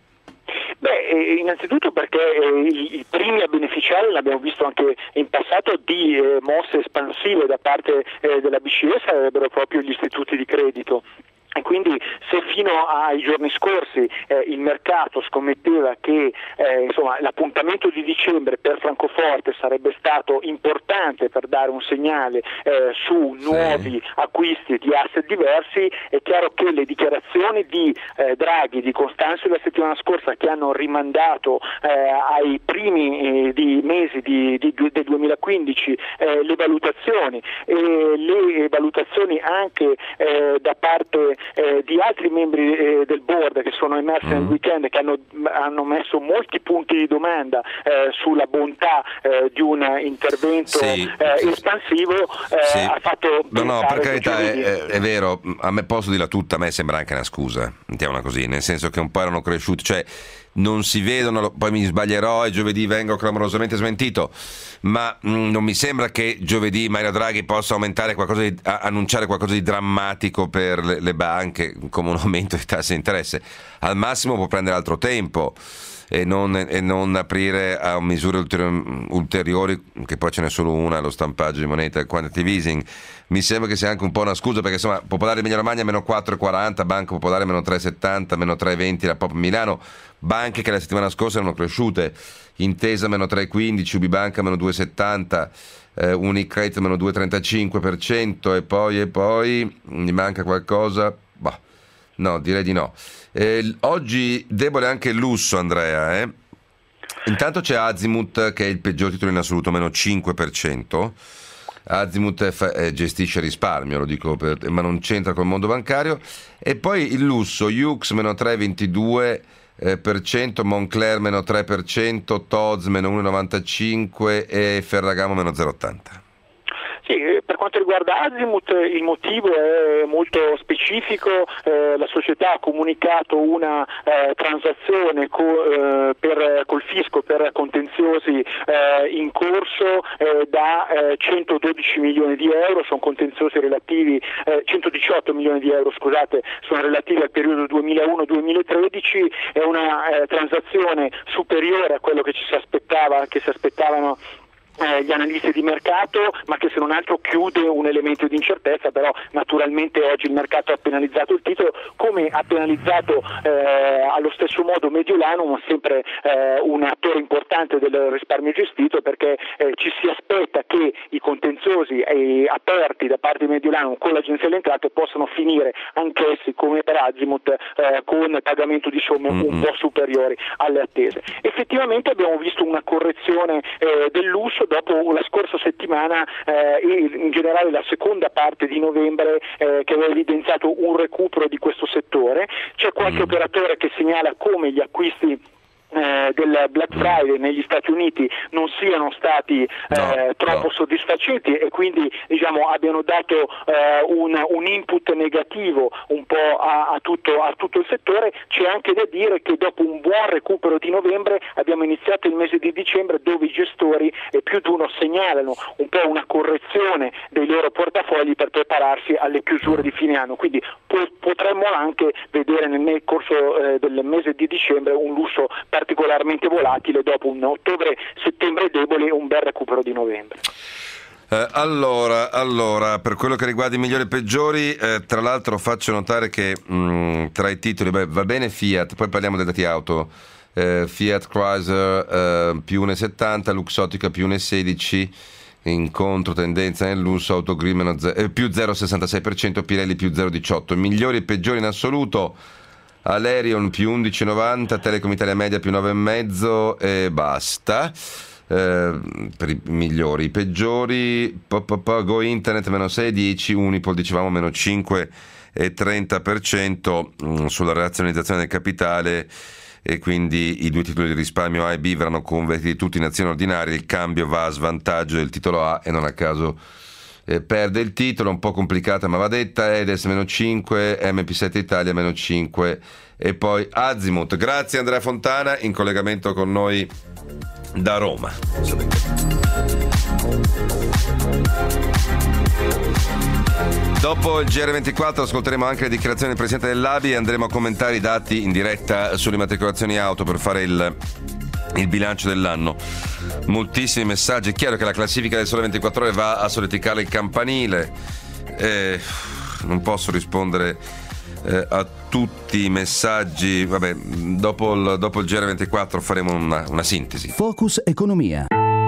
Beh, innanzitutto perché i primi a beneficiare, l'abbiamo visto anche in passato, di mosse espansive da parte della BCE sarebbero proprio gli istituti di credito. E quindi, se fino ai giorni scorsi il mercato scommetteva che l'appuntamento di dicembre per Francoforte sarebbe stato importante per dare un segnale su nuovi acquisti di asset diversi, è chiaro che le dichiarazioni di Draghi, di Constâncio la settimana scorsa, che hanno rimandato ai primi mesi del 2015 le valutazioni, e le valutazioni anche da parte di altri membri del board che sono emersi nel weekend, che hanno messo molti punti di domanda sulla bontà di un intervento espansivo, ha fatto no, per carità, è vero, a me posso dirla tutta, a me sembra anche una scusa, mettiamola così, nel senso che un po' erano cresciuti, cioè non si vedono, poi mi sbaglierò e giovedì vengo clamorosamente smentito, ma non mi sembra che giovedì Mario Draghi possa annunciare qualcosa di drammatico per le banche, come un aumento di tassi di interesse. Al massimo può prendere altro tempo e non aprire a misure ulteriori, che poi ce n'è solo una, lo stampaggio di moneta, il quantitative easing. Mi sembra che sia anche un po' una scusa, perché insomma Popolare di Emilia Romagna meno 4,40, Banca Popolare meno 3,70, meno 3,20 la Pop Milano, banche che la settimana scorsa erano cresciute, Intesa meno 3,15, Ubibanca meno 2,70, Unicredit meno 2,35%, e poi mi manca qualcosa? Bah, no, direi di no. Oggi debole anche il lusso, Andrea. Intanto c'è Azimut, che è il peggior titolo in assoluto, meno 5%. Azimut gestisce risparmio, lo dico ma non c'entra col mondo bancario. E poi il lusso, Yux meno 3,22%, Moncler meno 3%, Tod's meno 1,95% e Ferragamo meno 0,80%. Sì, per quanto riguarda Azimut il motivo è molto specifico. La società ha comunicato una transazione col fisco per contenziosi in corso da 112 milioni di euro, sono contenziosi relativi, 118 milioni di euro, scusate, sono relativi al periodo 2001-2013, è una transazione superiore a quello che si aspettavano gli analisti di mercato, ma che se non altro chiude un elemento di incertezza. Però naturalmente oggi il mercato ha penalizzato il titolo, come ha penalizzato allo stesso modo Mediolanum, sempre un attore importante del risparmio gestito, perché ci si aspetta che i contenziosi aperti da parte di Mediolanum con l'Agenzia delle Entrate possano finire anch'essi, come per Azimut, con pagamento di somme un po' superiori alle attese. Effettivamente abbiamo visto una correzione del lusso, successo dopo la scorsa settimana e in generale la seconda parte di novembre che aveva evidenziato un recupero di questo settore. C'è qualche operatore che segnala come gli acquisti del Black Friday negli Stati Uniti non siano stati troppo soddisfacenti e quindi abbiano dato un input negativo un po' a tutto il settore. C'è anche da dire che dopo un buon recupero di novembre abbiamo iniziato il mese di dicembre, dove i gestori e più di uno segnalano un po' una correzione dei loro portafogli per prepararsi alle chiusure di fine anno, quindi potremmo anche vedere nel corso del mese di dicembre un lusso particolarmente volatile dopo un ottobre-settembre debole e un bel recupero di novembre. Allora, per quello che riguarda i migliori e peggiori, tra l'altro faccio notare che tra i titoli va bene Fiat, poi parliamo dei dati auto, Fiat Chrysler più 1,70, Luxottica più 1,16, in controtendenza nel lusso, Autogrill più 0,66%, Pirelli più 0,18%. Migliori e peggiori in assoluto: Alerion più 11,90, Telecom Italia Media più 9,5 e basta. Per i migliori. I peggiori: Go Internet meno 6,10, Unipol dicevamo meno 5,30% sulla razionalizzazione del capitale, e quindi i due titoli di risparmio A e B verranno convertiti tutti in azioni ordinarie. Il cambio va a svantaggio del titolo A e non a caso perde il titolo. Un po' complicata ma va detta. Edes meno 5, MP7 Italia meno 5 e poi Azimut. Grazie Andrea Fontana, in collegamento con noi da Roma. Dopo il GR24 ascolteremo anche le dichiarazioni del Presidente dell'ABI e andremo a commentare i dati in diretta sulle immatricolazioni auto per fare il bilancio dell'anno. Moltissimi messaggi. È chiaro che la classifica del Sole 24 Ore va a solleticare il campanile. Non posso rispondere a tutti i messaggi. Vabbè, dopo il GR24 faremo una sintesi. Focus Economia.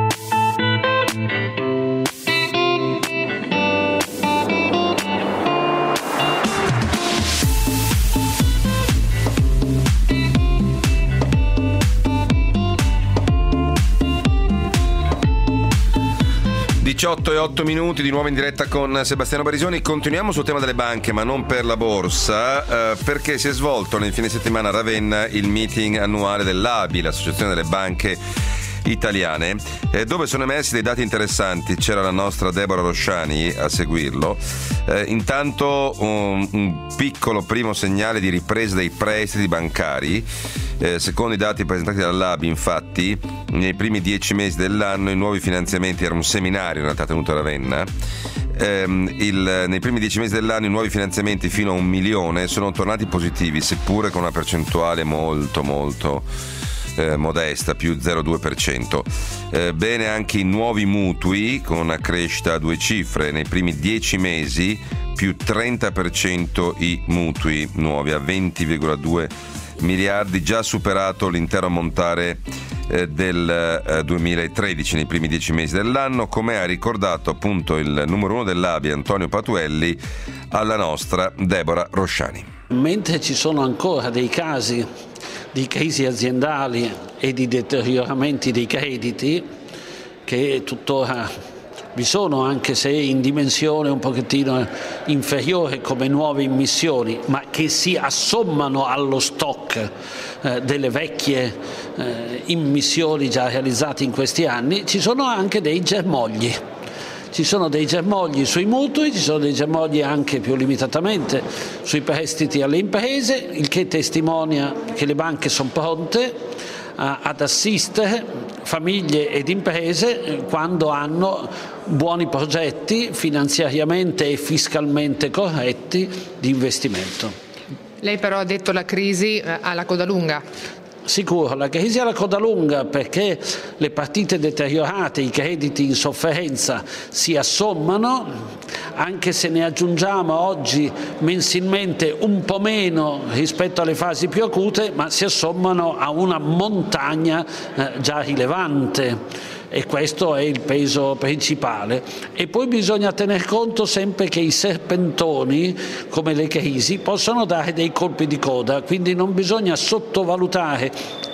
18:08 di nuovo in diretta con Sebastiano Barisoni. Continuiamo sul tema delle banche, ma non per la borsa, perché si è svolto nel fine settimana a Ravenna il meeting annuale dell'ABI, l'Associazione delle Banche Italiane, dove sono emersi dei dati interessanti. C'era la nostra Deborah Rosciani a seguirlo. Intanto un piccolo primo segnale di ripresa dei prestiti bancari. Secondo i dati presentati dall'ABI, infatti, nei primi 10 mesi dell'anno i nuovi finanziamenti, era un seminario in realtà tenuto a Ravenna, nei primi 10 mesi dell'anno i nuovi finanziamenti fino a 1 milione sono tornati positivi, seppure con una percentuale molto modesta, più 0,2%. Bene anche i nuovi mutui, con una crescita a 2 cifre, nei primi 10 mesi più 30% i mutui nuovi a 20,2 miliardi, già superato l'intero ammontare del 2013 nei primi 10 mesi dell'anno, come ha ricordato appunto il numero 1 dell'ABI Antonio Patuelli alla nostra Deborah Rosciani. Mentre ci sono ancora dei casi di crisi aziendali e di deterioramenti dei crediti che tuttora vi sono, anche se in dimensione un pochettino inferiore come nuove immissioni, ma che si assommano allo stock delle vecchie immissioni già realizzate in questi anni, ci sono anche dei germogli. Ci sono dei germogli sui mutui, ci sono dei germogli anche più limitatamente sui prestiti alle imprese, il che testimonia che le banche sono pronte ad assistere famiglie ed imprese quando hanno buoni progetti finanziariamente e fiscalmente corretti di investimento. Lei però ha detto la crisi alla coda lunga. Sicuro, la crisi alla coda lunga, perché le partite deteriorate, i crediti in sofferenza si assommano, anche se ne aggiungiamo oggi mensilmente un po' meno rispetto alle fasi più acute, ma si assommano a una montagna già rilevante. E questo è il peso principale. E poi bisogna tener conto sempre che i serpentoni, come le crisi, possono dare dei colpi di coda, quindi non bisogna sottovalutare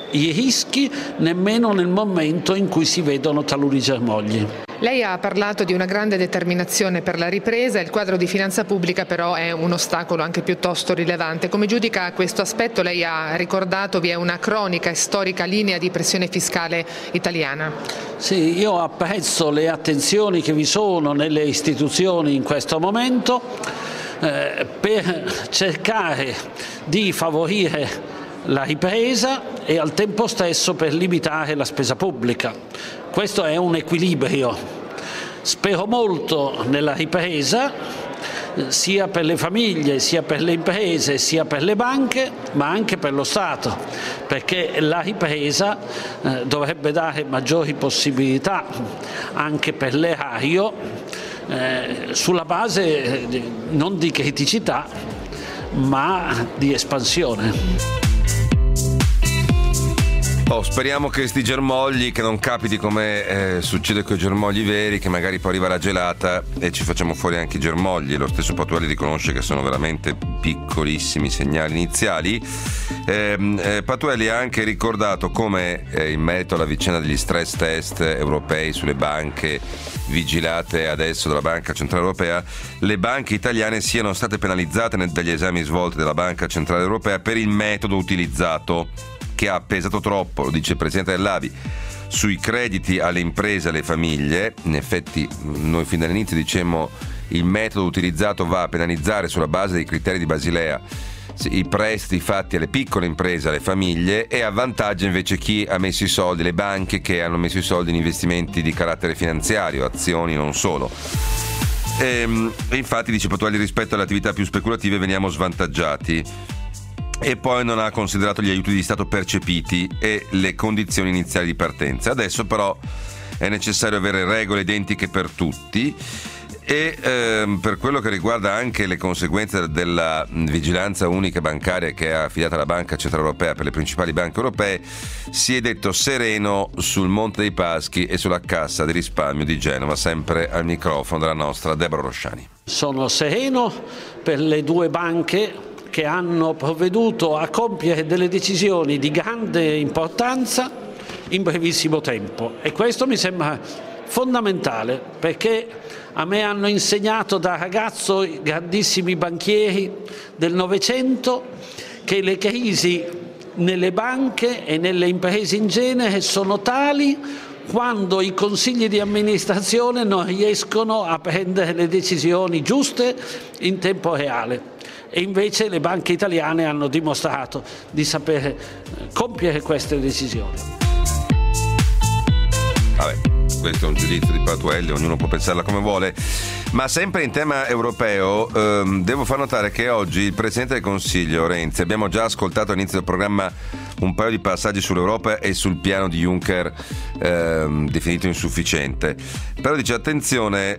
i rischi nemmeno nel momento in cui si vedono taluni germogli. Lei ha parlato di una grande determinazione per la ripresa, il quadro di finanza pubblica però è un ostacolo anche piuttosto rilevante. Come giudica questo aspetto? Lei ha ricordato vi è una cronica e storica linea di pressione fiscale italiana. Sì, io apprezzo le attenzioni che vi sono nelle istituzioni in questo momento per cercare di favorire la ripresa e al tempo stesso per limitare la spesa pubblica. Questo è un equilibrio. Spero molto nella ripresa, sia per le famiglie, sia per le imprese, sia per le banche, ma anche per lo Stato, perché la ripresa dovrebbe dare maggiori possibilità anche per l'erario sulla base non di criticità, ma di espansione. Speriamo che sti germogli, che non capiti come succede con i germogli veri, che magari poi arriva la gelata e ci facciamo fuori anche i germogli. Lo stesso Patuelli riconosce che sono veramente piccolissimi segnali iniziali. Patuelli ha anche ricordato come in merito alla vicenda degli stress test europei sulle banche vigilate adesso dalla Banca Centrale Europea, le banche italiane siano state penalizzate dagli esami svolti dalla Banca Centrale Europea per il metodo utilizzato, che ha pesato troppo, lo dice il Presidente dell'ABI, sui crediti alle imprese e alle famiglie. In effetti noi fin dall'inizio dicemmo il metodo utilizzato va a penalizzare sulla base dei criteri di Basilea i prestiti fatti alle piccole imprese, alle famiglie, e avvantaggia invece chi ha messo i soldi, le banche che hanno messo i soldi in investimenti di carattere finanziario, azioni non solo. E infatti, dice Patuelli, rispetto alle attività più speculative veniamo svantaggiati. E poi non ha considerato gli aiuti di Stato percepiti e le condizioni iniziali di partenza. Adesso però è necessario avere regole identiche per tutti e per quello che riguarda anche le conseguenze della vigilanza unica bancaria che è affidata alla Banca Centrale Europea per le principali banche europee, si è detto sereno sul Monte dei Paschi e sulla Cassa di risparmio di Genova, sempre al microfono della nostra Deborah Rosciani. Sono sereno per le due banche che hanno provveduto a compiere delle decisioni di grande importanza in brevissimo tempo, e questo mi sembra fondamentale, perché a me hanno insegnato da ragazzo i grandissimi banchieri del Novecento che le crisi nelle banche e nelle imprese in genere sono tali quando i consigli di amministrazione non riescono a prendere le decisioni giuste in tempo reale. E invece le banche italiane hanno dimostrato di saper compiere queste decisioni. Vabbè, questo è un giudizio di Patuelli, ognuno può pensarla come vuole, ma sempre in tema europeo devo far notare che oggi il Presidente del Consiglio Renzi, abbiamo già ascoltato all'inizio del programma un paio di passaggi sull'Europa e sul piano di Juncker definito insufficiente, però dice attenzione,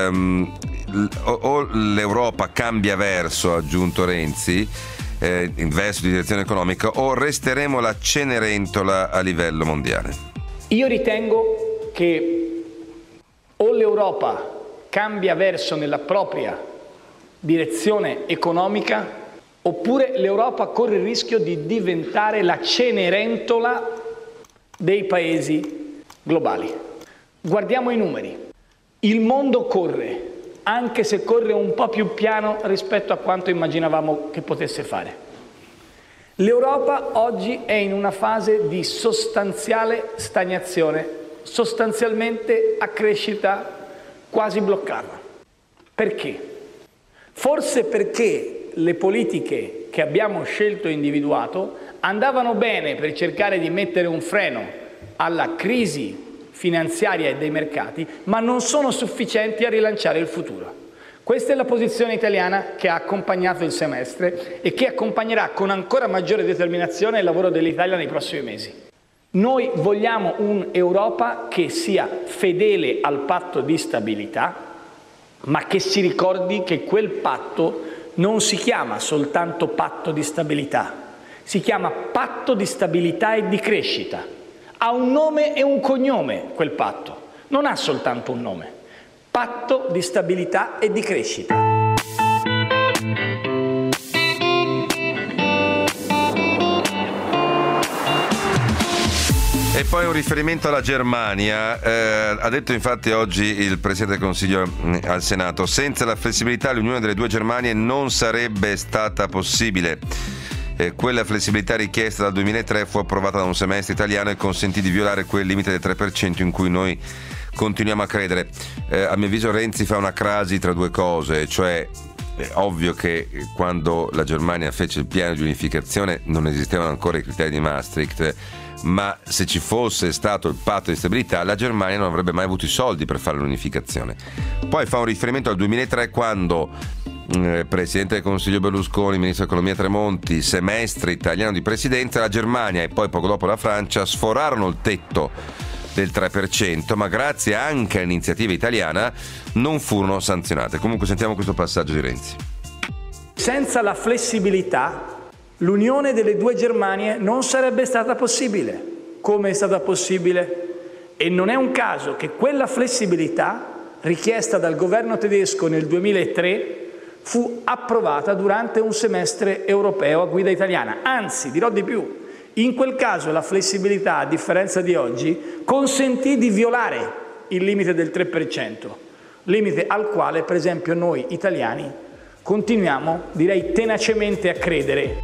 o l'Europa cambia verso, ha aggiunto Renzi, in verso di direzione economica, o resteremo la Cenerentola a livello mondiale. Io ritengo che o l'Europa cambia verso nella propria direzione economica, oppure l'Europa corre il rischio di diventare la Cenerentola dei paesi globali. Guardiamo i numeri. Il mondo corre, anche se corre un po' più piano rispetto a quanto immaginavamo che potesse fare. L'Europa oggi è in una fase di sostanziale stagnazione, sostanzialmente a crescita quasi bloccata. Perché? Forse perché le politiche che abbiamo scelto e individuato andavano bene per cercare di mettere un freno alla crisi finanziaria e dei mercati, ma non sono sufficienti a rilanciare il futuro. Questa è la posizione italiana che ha accompagnato il semestre e che accompagnerà con ancora maggiore determinazione il lavoro dell'Italia nei prossimi mesi. Noi vogliamo un'Europa che sia fedele al patto di stabilità, ma che si ricordi che quel patto non si chiama soltanto patto di stabilità, si chiama patto di stabilità e di crescita. Ha un nome e un cognome quel patto, non ha soltanto un nome. Patto di stabilità e di crescita. E poi un riferimento alla Germania, ha detto infatti oggi il Presidente del Consiglio al Senato: senza la flessibilità l'unione delle due Germanie non sarebbe stata possibile. Quella flessibilità richiesta dal 2003 fu approvata da un semestre italiano e consentì di violare quel limite del 3% in cui noi continuiamo a credere. A mio avviso Renzi fa una crasi tra due cose, cioè è ovvio che quando la Germania fece il piano di unificazione non esistevano ancora i criteri di Maastricht, ma se ci fosse stato il patto di stabilità la Germania non avrebbe mai avuto i soldi per fare l'unificazione. Poi fa un riferimento al 2003 quando Presidente del Consiglio Berlusconi, Ministro dell'Economia Tremonti, semestre italiano di presidenza, la Germania e poi poco dopo la Francia sforarono il tetto del 3%, ma grazie anche all'iniziativa italiana non furono sanzionate. Comunque sentiamo questo passaggio di Renzi. Senza la flessibilità l'unione delle due Germanie non sarebbe stata possibile, come è stata possibile. E non è un caso che quella flessibilità richiesta dal governo tedesco nel 2003 fu approvata durante un semestre europeo a guida italiana. Anzi, dirò di più, in quel caso la flessibilità, a differenza di oggi, consentì di violare il limite del 3%, limite al quale, per esempio, noi italiani continuiamo, direi, tenacemente a credere.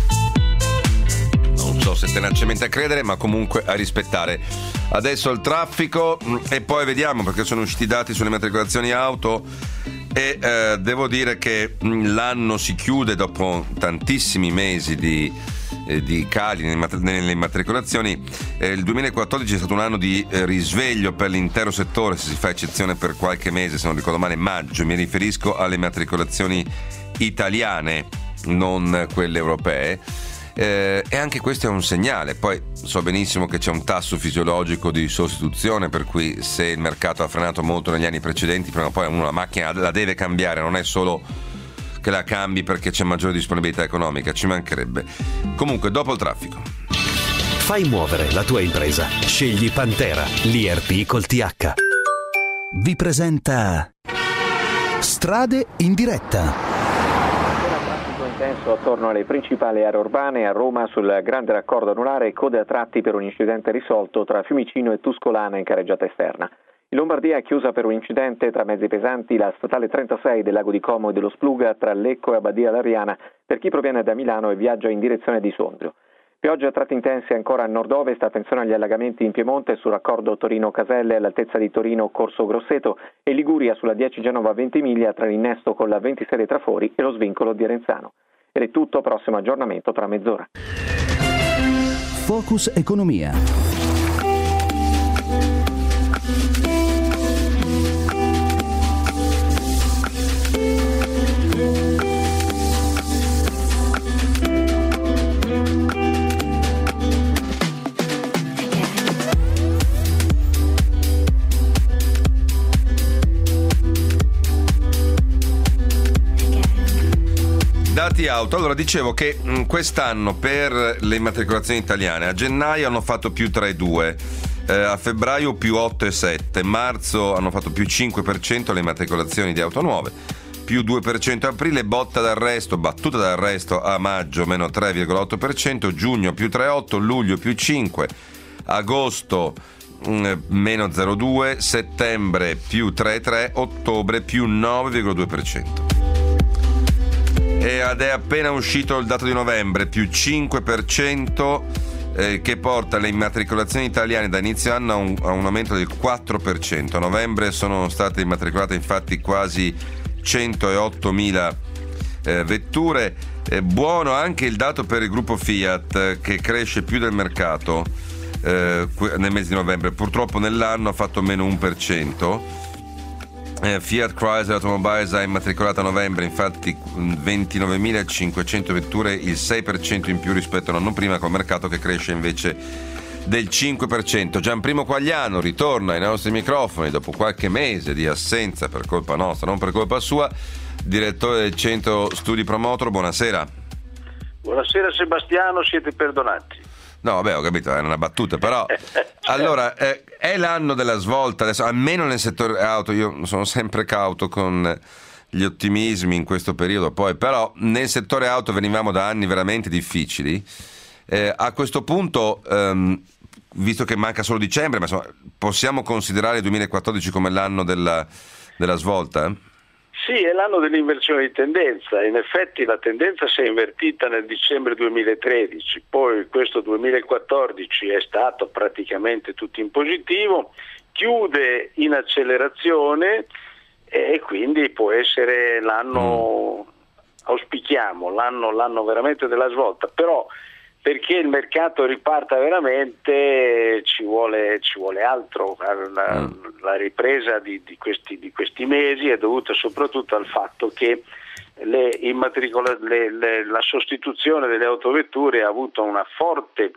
Non so se tenacemente a credere, ma comunque a rispettare. Adesso il traffico e poi vediamo, perché sono usciti i dati sulle immatricolazioni auto e devo dire che l'anno si chiude dopo tantissimi mesi di cali nelle immatricolazioni. Il 2014 è stato un anno di risveglio per l'intero settore, se si fa eccezione per qualche mese, se non ricordo male maggio. Mi riferisco alle immatricolazioni italiane, non quelle europee. E anche questo è un segnale. Poi so benissimo che c'è un tasso fisiologico di sostituzione, per cui se il mercato ha frenato molto negli anni precedenti, prima o poi uno la macchina la deve cambiare, non è solo che la cambi perché c'è maggiore disponibilità economica, ci mancherebbe. Comunque, dopo il traffico. Fai muovere la tua impresa. Scegli Pantera, l'IRP col TH. Vi presenta Strade in diretta. Intenso attorno alle principali aree urbane. A Roma sul grande raccordo anulare code a tratti per un incidente risolto tra Fiumicino e Tuscolana in carreggiata esterna. In Lombardia è chiusa per un incidente tra mezzi pesanti la statale 36 del Lago di Como e dello Spluga tra Lecco e Abbadia Lariana per chi proviene da Milano e viaggia in direzione di Sondrio. Piogge a tratti intense ancora a nord-ovest, attenzione agli allagamenti in Piemonte sul raccordo Torino-Caselle all'altezza di Torino-Corso Grosseto e Liguria sulla 10 Genova-Ventimiglia tra l'innesto con la 26 Trafori e lo svincolo di Arenzano. Ed è tutto, prossimo aggiornamento tra mezz'ora. Focus Economia. Dati auto. Allora, dicevo che quest'anno per le immatricolazioni italiane a gennaio hanno fatto più 3,2, a febbraio più 8,7, marzo hanno fatto più 5% le immatricolazioni di auto nuove, più 2% a aprile, battuta d'arresto a maggio meno 3,8%, giugno più 3,8, luglio più 5, agosto meno 0,2, settembre più 3,3, ottobre più 9,2%. Ed è appena uscito il dato di novembre, più 5%, che porta le immatricolazioni italiane da inizio anno a un aumento del 4%. A novembre sono state immatricolate infatti quasi 108.000 vetture. Buono anche il dato per il gruppo Fiat, che cresce più del mercato nel mese di novembre. Purtroppo nell'anno ha fatto meno 1%. Fiat Chrysler Automobiles ha immatricolato a novembre infatti 29.500 vetture, il 6% in più rispetto all'anno prima, col mercato che cresce invece del 5%. Gianprimo Quagliano ritorna ai nostri microfoni dopo qualche mese di assenza per colpa nostra, non per colpa sua, direttore del Centro Studi Promotor. Buonasera. Buonasera Sebastiano, siete perdonati. No, vabbè, ho capito, era una battuta, però allora è l'anno della svolta adesso, almeno nel settore auto. Io sono sempre cauto con gli ottimismi in questo periodo, poi però nel settore auto venivamo da anni veramente difficili. A questo punto visto che manca solo dicembre, ma insomma, possiamo considerare il 2014 come l'anno della svolta? Sì, è l'anno dell'inversione di tendenza. In effetti la tendenza si è invertita nel dicembre 2013, poi questo 2014 è stato praticamente tutto in positivo, chiude in accelerazione e quindi può essere l'anno, auspichiamo, l'anno veramente della svolta, però perché il mercato riparta veramente ci vuole altro. La ripresa di questi mesi è dovuta soprattutto al fatto che la sostituzione delle autovetture ha avuto una forte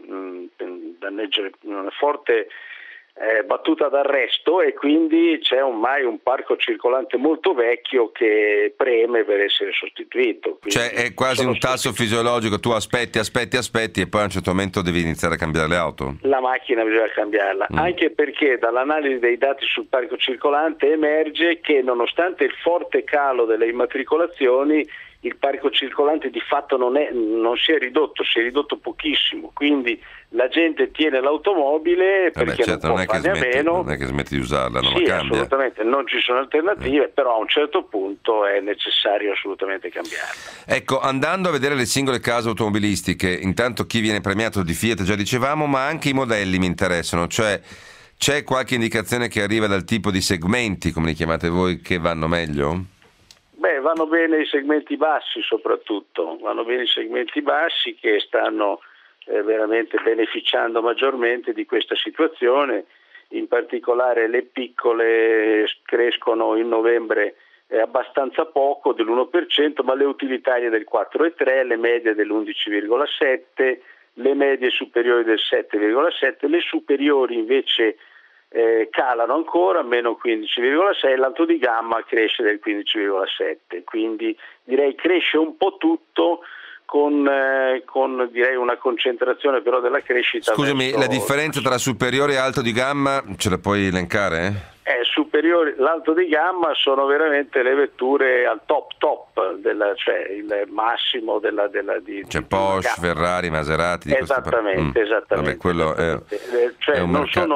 battuta d'arresto e quindi c'è ormai un parco circolante molto vecchio che preme per essere sostituito. Quindi cioè è quasi un tasso fisiologico, tu aspetti e poi a un certo momento devi iniziare a cambiare le auto. La macchina bisogna cambiarla, anche perché dall'analisi dei dati sul parco circolante emerge che nonostante il forte calo delle immatricolazioni il parco circolante di fatto non si è ridotto pochissimo, quindi la gente tiene l'automobile perché non può farne a meno. Non è che smetti di usarla, non sì, la cambia. Assolutamente, non ci sono alternative, però a un certo punto è necessario assolutamente cambiarla. Ecco, andando a vedere le singole case automobilistiche, intanto chi viene premiato di Fiat già dicevamo, ma anche i modelli mi interessano, cioè c'è qualche indicazione che arriva dal tipo di segmenti, come li chiamate voi, che vanno meglio? Beh, vanno bene i segmenti bassi soprattutto, vanno bene i segmenti bassi che stanno veramente beneficiando maggiormente di questa situazione, in particolare le piccole crescono in novembre abbastanza poco, dell'1%, ma le utilitarie del 4,3%, le medie dell'11,7%, le medie superiori del 7,7%, le superiori invece calano ancora, meno 15,6%, l'alto di gamma cresce del 15,7%, quindi direi cresce un po' tutto con direi una concentrazione però della crescita. Scusami, la differenza tra superiore e alto di gamma ce la puoi elencare? Superiori, l'alto di gamma sono veramente le vetture al top, cioè il massimo c'è Porsche, Ferrari, Maserati. Esattamente. Vabbè, quello cioè è un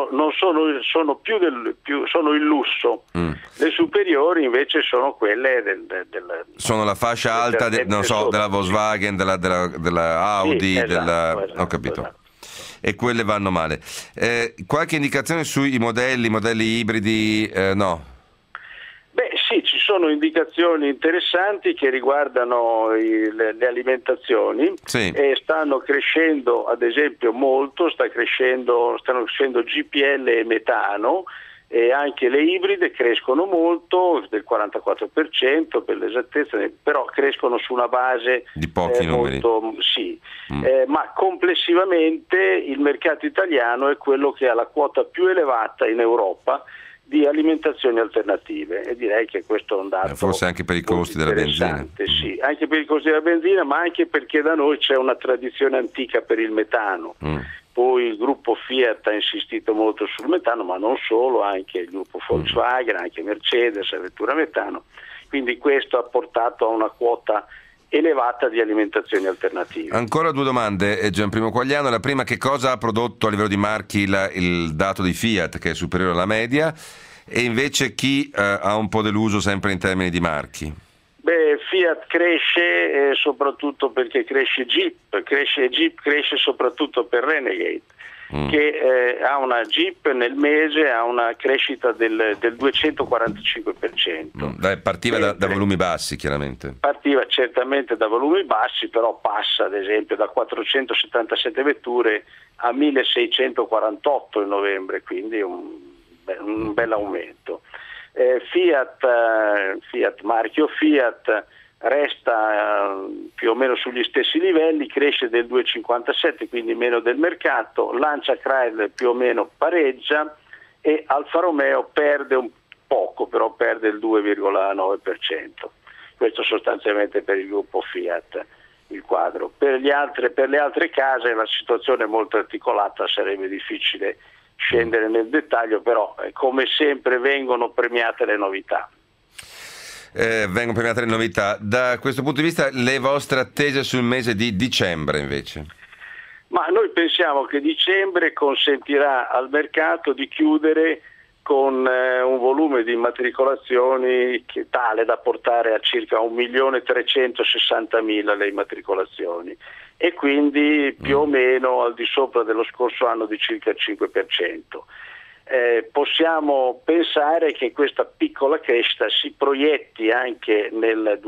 sono il lusso. Le superiori invece sono quelle sono la fascia alta della Volkswagen, della Audi, sì, esatto, ho capito. Esatto. E quelle vanno male. Qualche indicazione sui modelli ibridi? No. Beh sì, ci sono indicazioni interessanti che riguardano le alimentazioni, sì. E stanno crescendo ad esempio molto, stanno crescendo GPL e metano, e anche le ibride crescono molto, del 44% per l'esattezza, però crescono su una base di pochi numeri. Sì. Ma complessivamente il mercato italiano è quello che ha la quota più elevata in Europa di alimentazioni alternative, e direi che questo è un dato forse anche per i costi della benzina. Sì, anche per i costi della benzina, ma anche perché da noi c'è una tradizione antica per il metano. Poi il gruppo Fiat ha insistito molto sul metano, ma non solo, anche il gruppo Volkswagen, anche Mercedes, la vettura metano. Quindi questo ha portato a una quota elevata di alimentazioni alternative. Ancora due domande, Gianprimo Quagliano. La prima, che cosa ha prodotto a livello di marchi il dato di Fiat, che è superiore alla media, e invece chi ha un po' deluso sempre in termini di marchi? Beh, Fiat cresce soprattutto perché cresce soprattutto per Renegade, che ha una Jeep nel mese ha una crescita del 245%. Partiva da volumi bassi, chiaramente. Partiva certamente da volumi bassi, però passa ad esempio da 477 vetture a 1648 in novembre, quindi un bel aumento. Fiat marchio Fiat resta più o meno sugli stessi livelli, cresce del 2,57, quindi meno del mercato. Lancia Chrysler più o meno pareggia, e Alfa Romeo perde un poco, però perde il 2,9%. Questo sostanzialmente per il gruppo Fiat il quadro. Per le altre case la situazione è molto articolata, sarebbe difficile scendere nel dettaglio, però come sempre vengono premiate le novità. Da questo punto di vista, le vostre attese sul mese di dicembre invece? Ma noi pensiamo che dicembre consentirà al mercato di chiudere con un volume di immatricolazioni che tale da portare a circa 1.360.000 le immatricolazioni e quindi più o meno al di sopra dello scorso anno di circa il 5%. Possiamo pensare che questa piccola crescita si proietti anche nel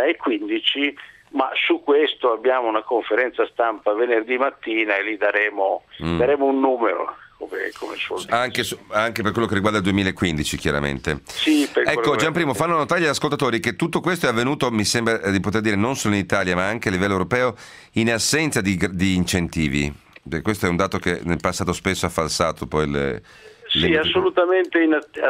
2015, ma su questo abbiamo una conferenza stampa venerdì mattina e lì daremo un numero. Come anche per quello che riguarda il 2015 chiaramente. Sì, ecco, Gianprimo, fanno notare gli ascoltatori che tutto questo è avvenuto, mi sembra di poter dire, non solo in Italia ma anche a livello europeo, in assenza di incentivi. Questo è un dato che nel passato spesso ha falsato poi Sì, assolutamente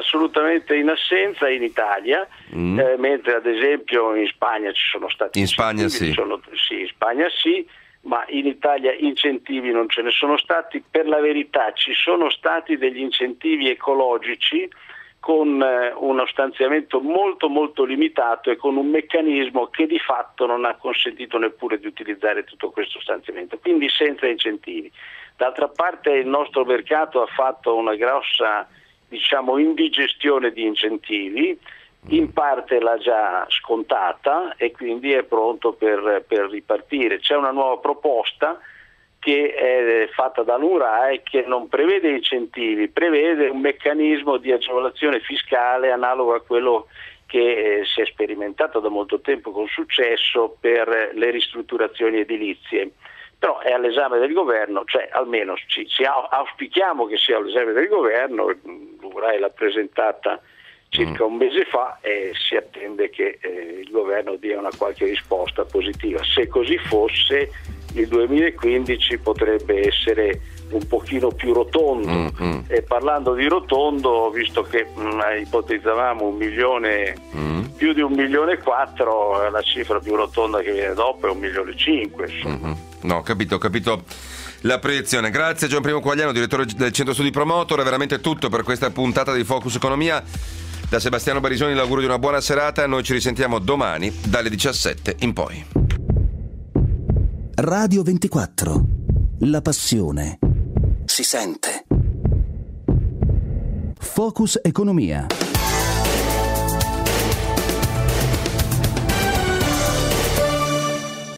in assenza in Italia, mentre ad esempio in Spagna ci sono stati incentivi. In Spagna sì, ma in Italia incentivi non ce ne sono stati. Per la verità ci sono stati degli incentivi ecologici con uno stanziamento molto molto limitato e con un meccanismo che di fatto non ha consentito neppure di utilizzare tutto questo stanziamento, quindi senza incentivi. D'altra parte il nostro mercato ha fatto una grossa, indigestione di incentivi, in parte l'ha già scontata e quindi è pronto per ripartire. C'è una nuova proposta che è fatta dall'UNRAE che non prevede incentivi, prevede un meccanismo di agevolazione fiscale analogo a quello che si è sperimentato da molto tempo con successo per le ristrutturazioni edilizie. Però è all'esame del governo, cioè almeno auspichiamo che sia all'esame del governo, l'UNRAE l'ha presentata circa un mese fa e si attende che il governo dia una qualche risposta positiva. Se così fosse, il 2015 potrebbe essere un pochino più rotondo. E parlando di rotondo, visto che ipotizzavamo 1 milione, più di 1,4 milioni, la cifra più rotonda che viene dopo è 1,5 milioni. No, ho capito la proiezione. Grazie Gianprimo Quagliano, direttore del Centro Studi Promotor. È veramente tutto per questa puntata di Focus Economia. Da Sebastiano Barisoni l'augurio di una buona serata. Noi ci risentiamo domani dalle 17 in poi. Radio 24. La passione si sente. Focus Economia.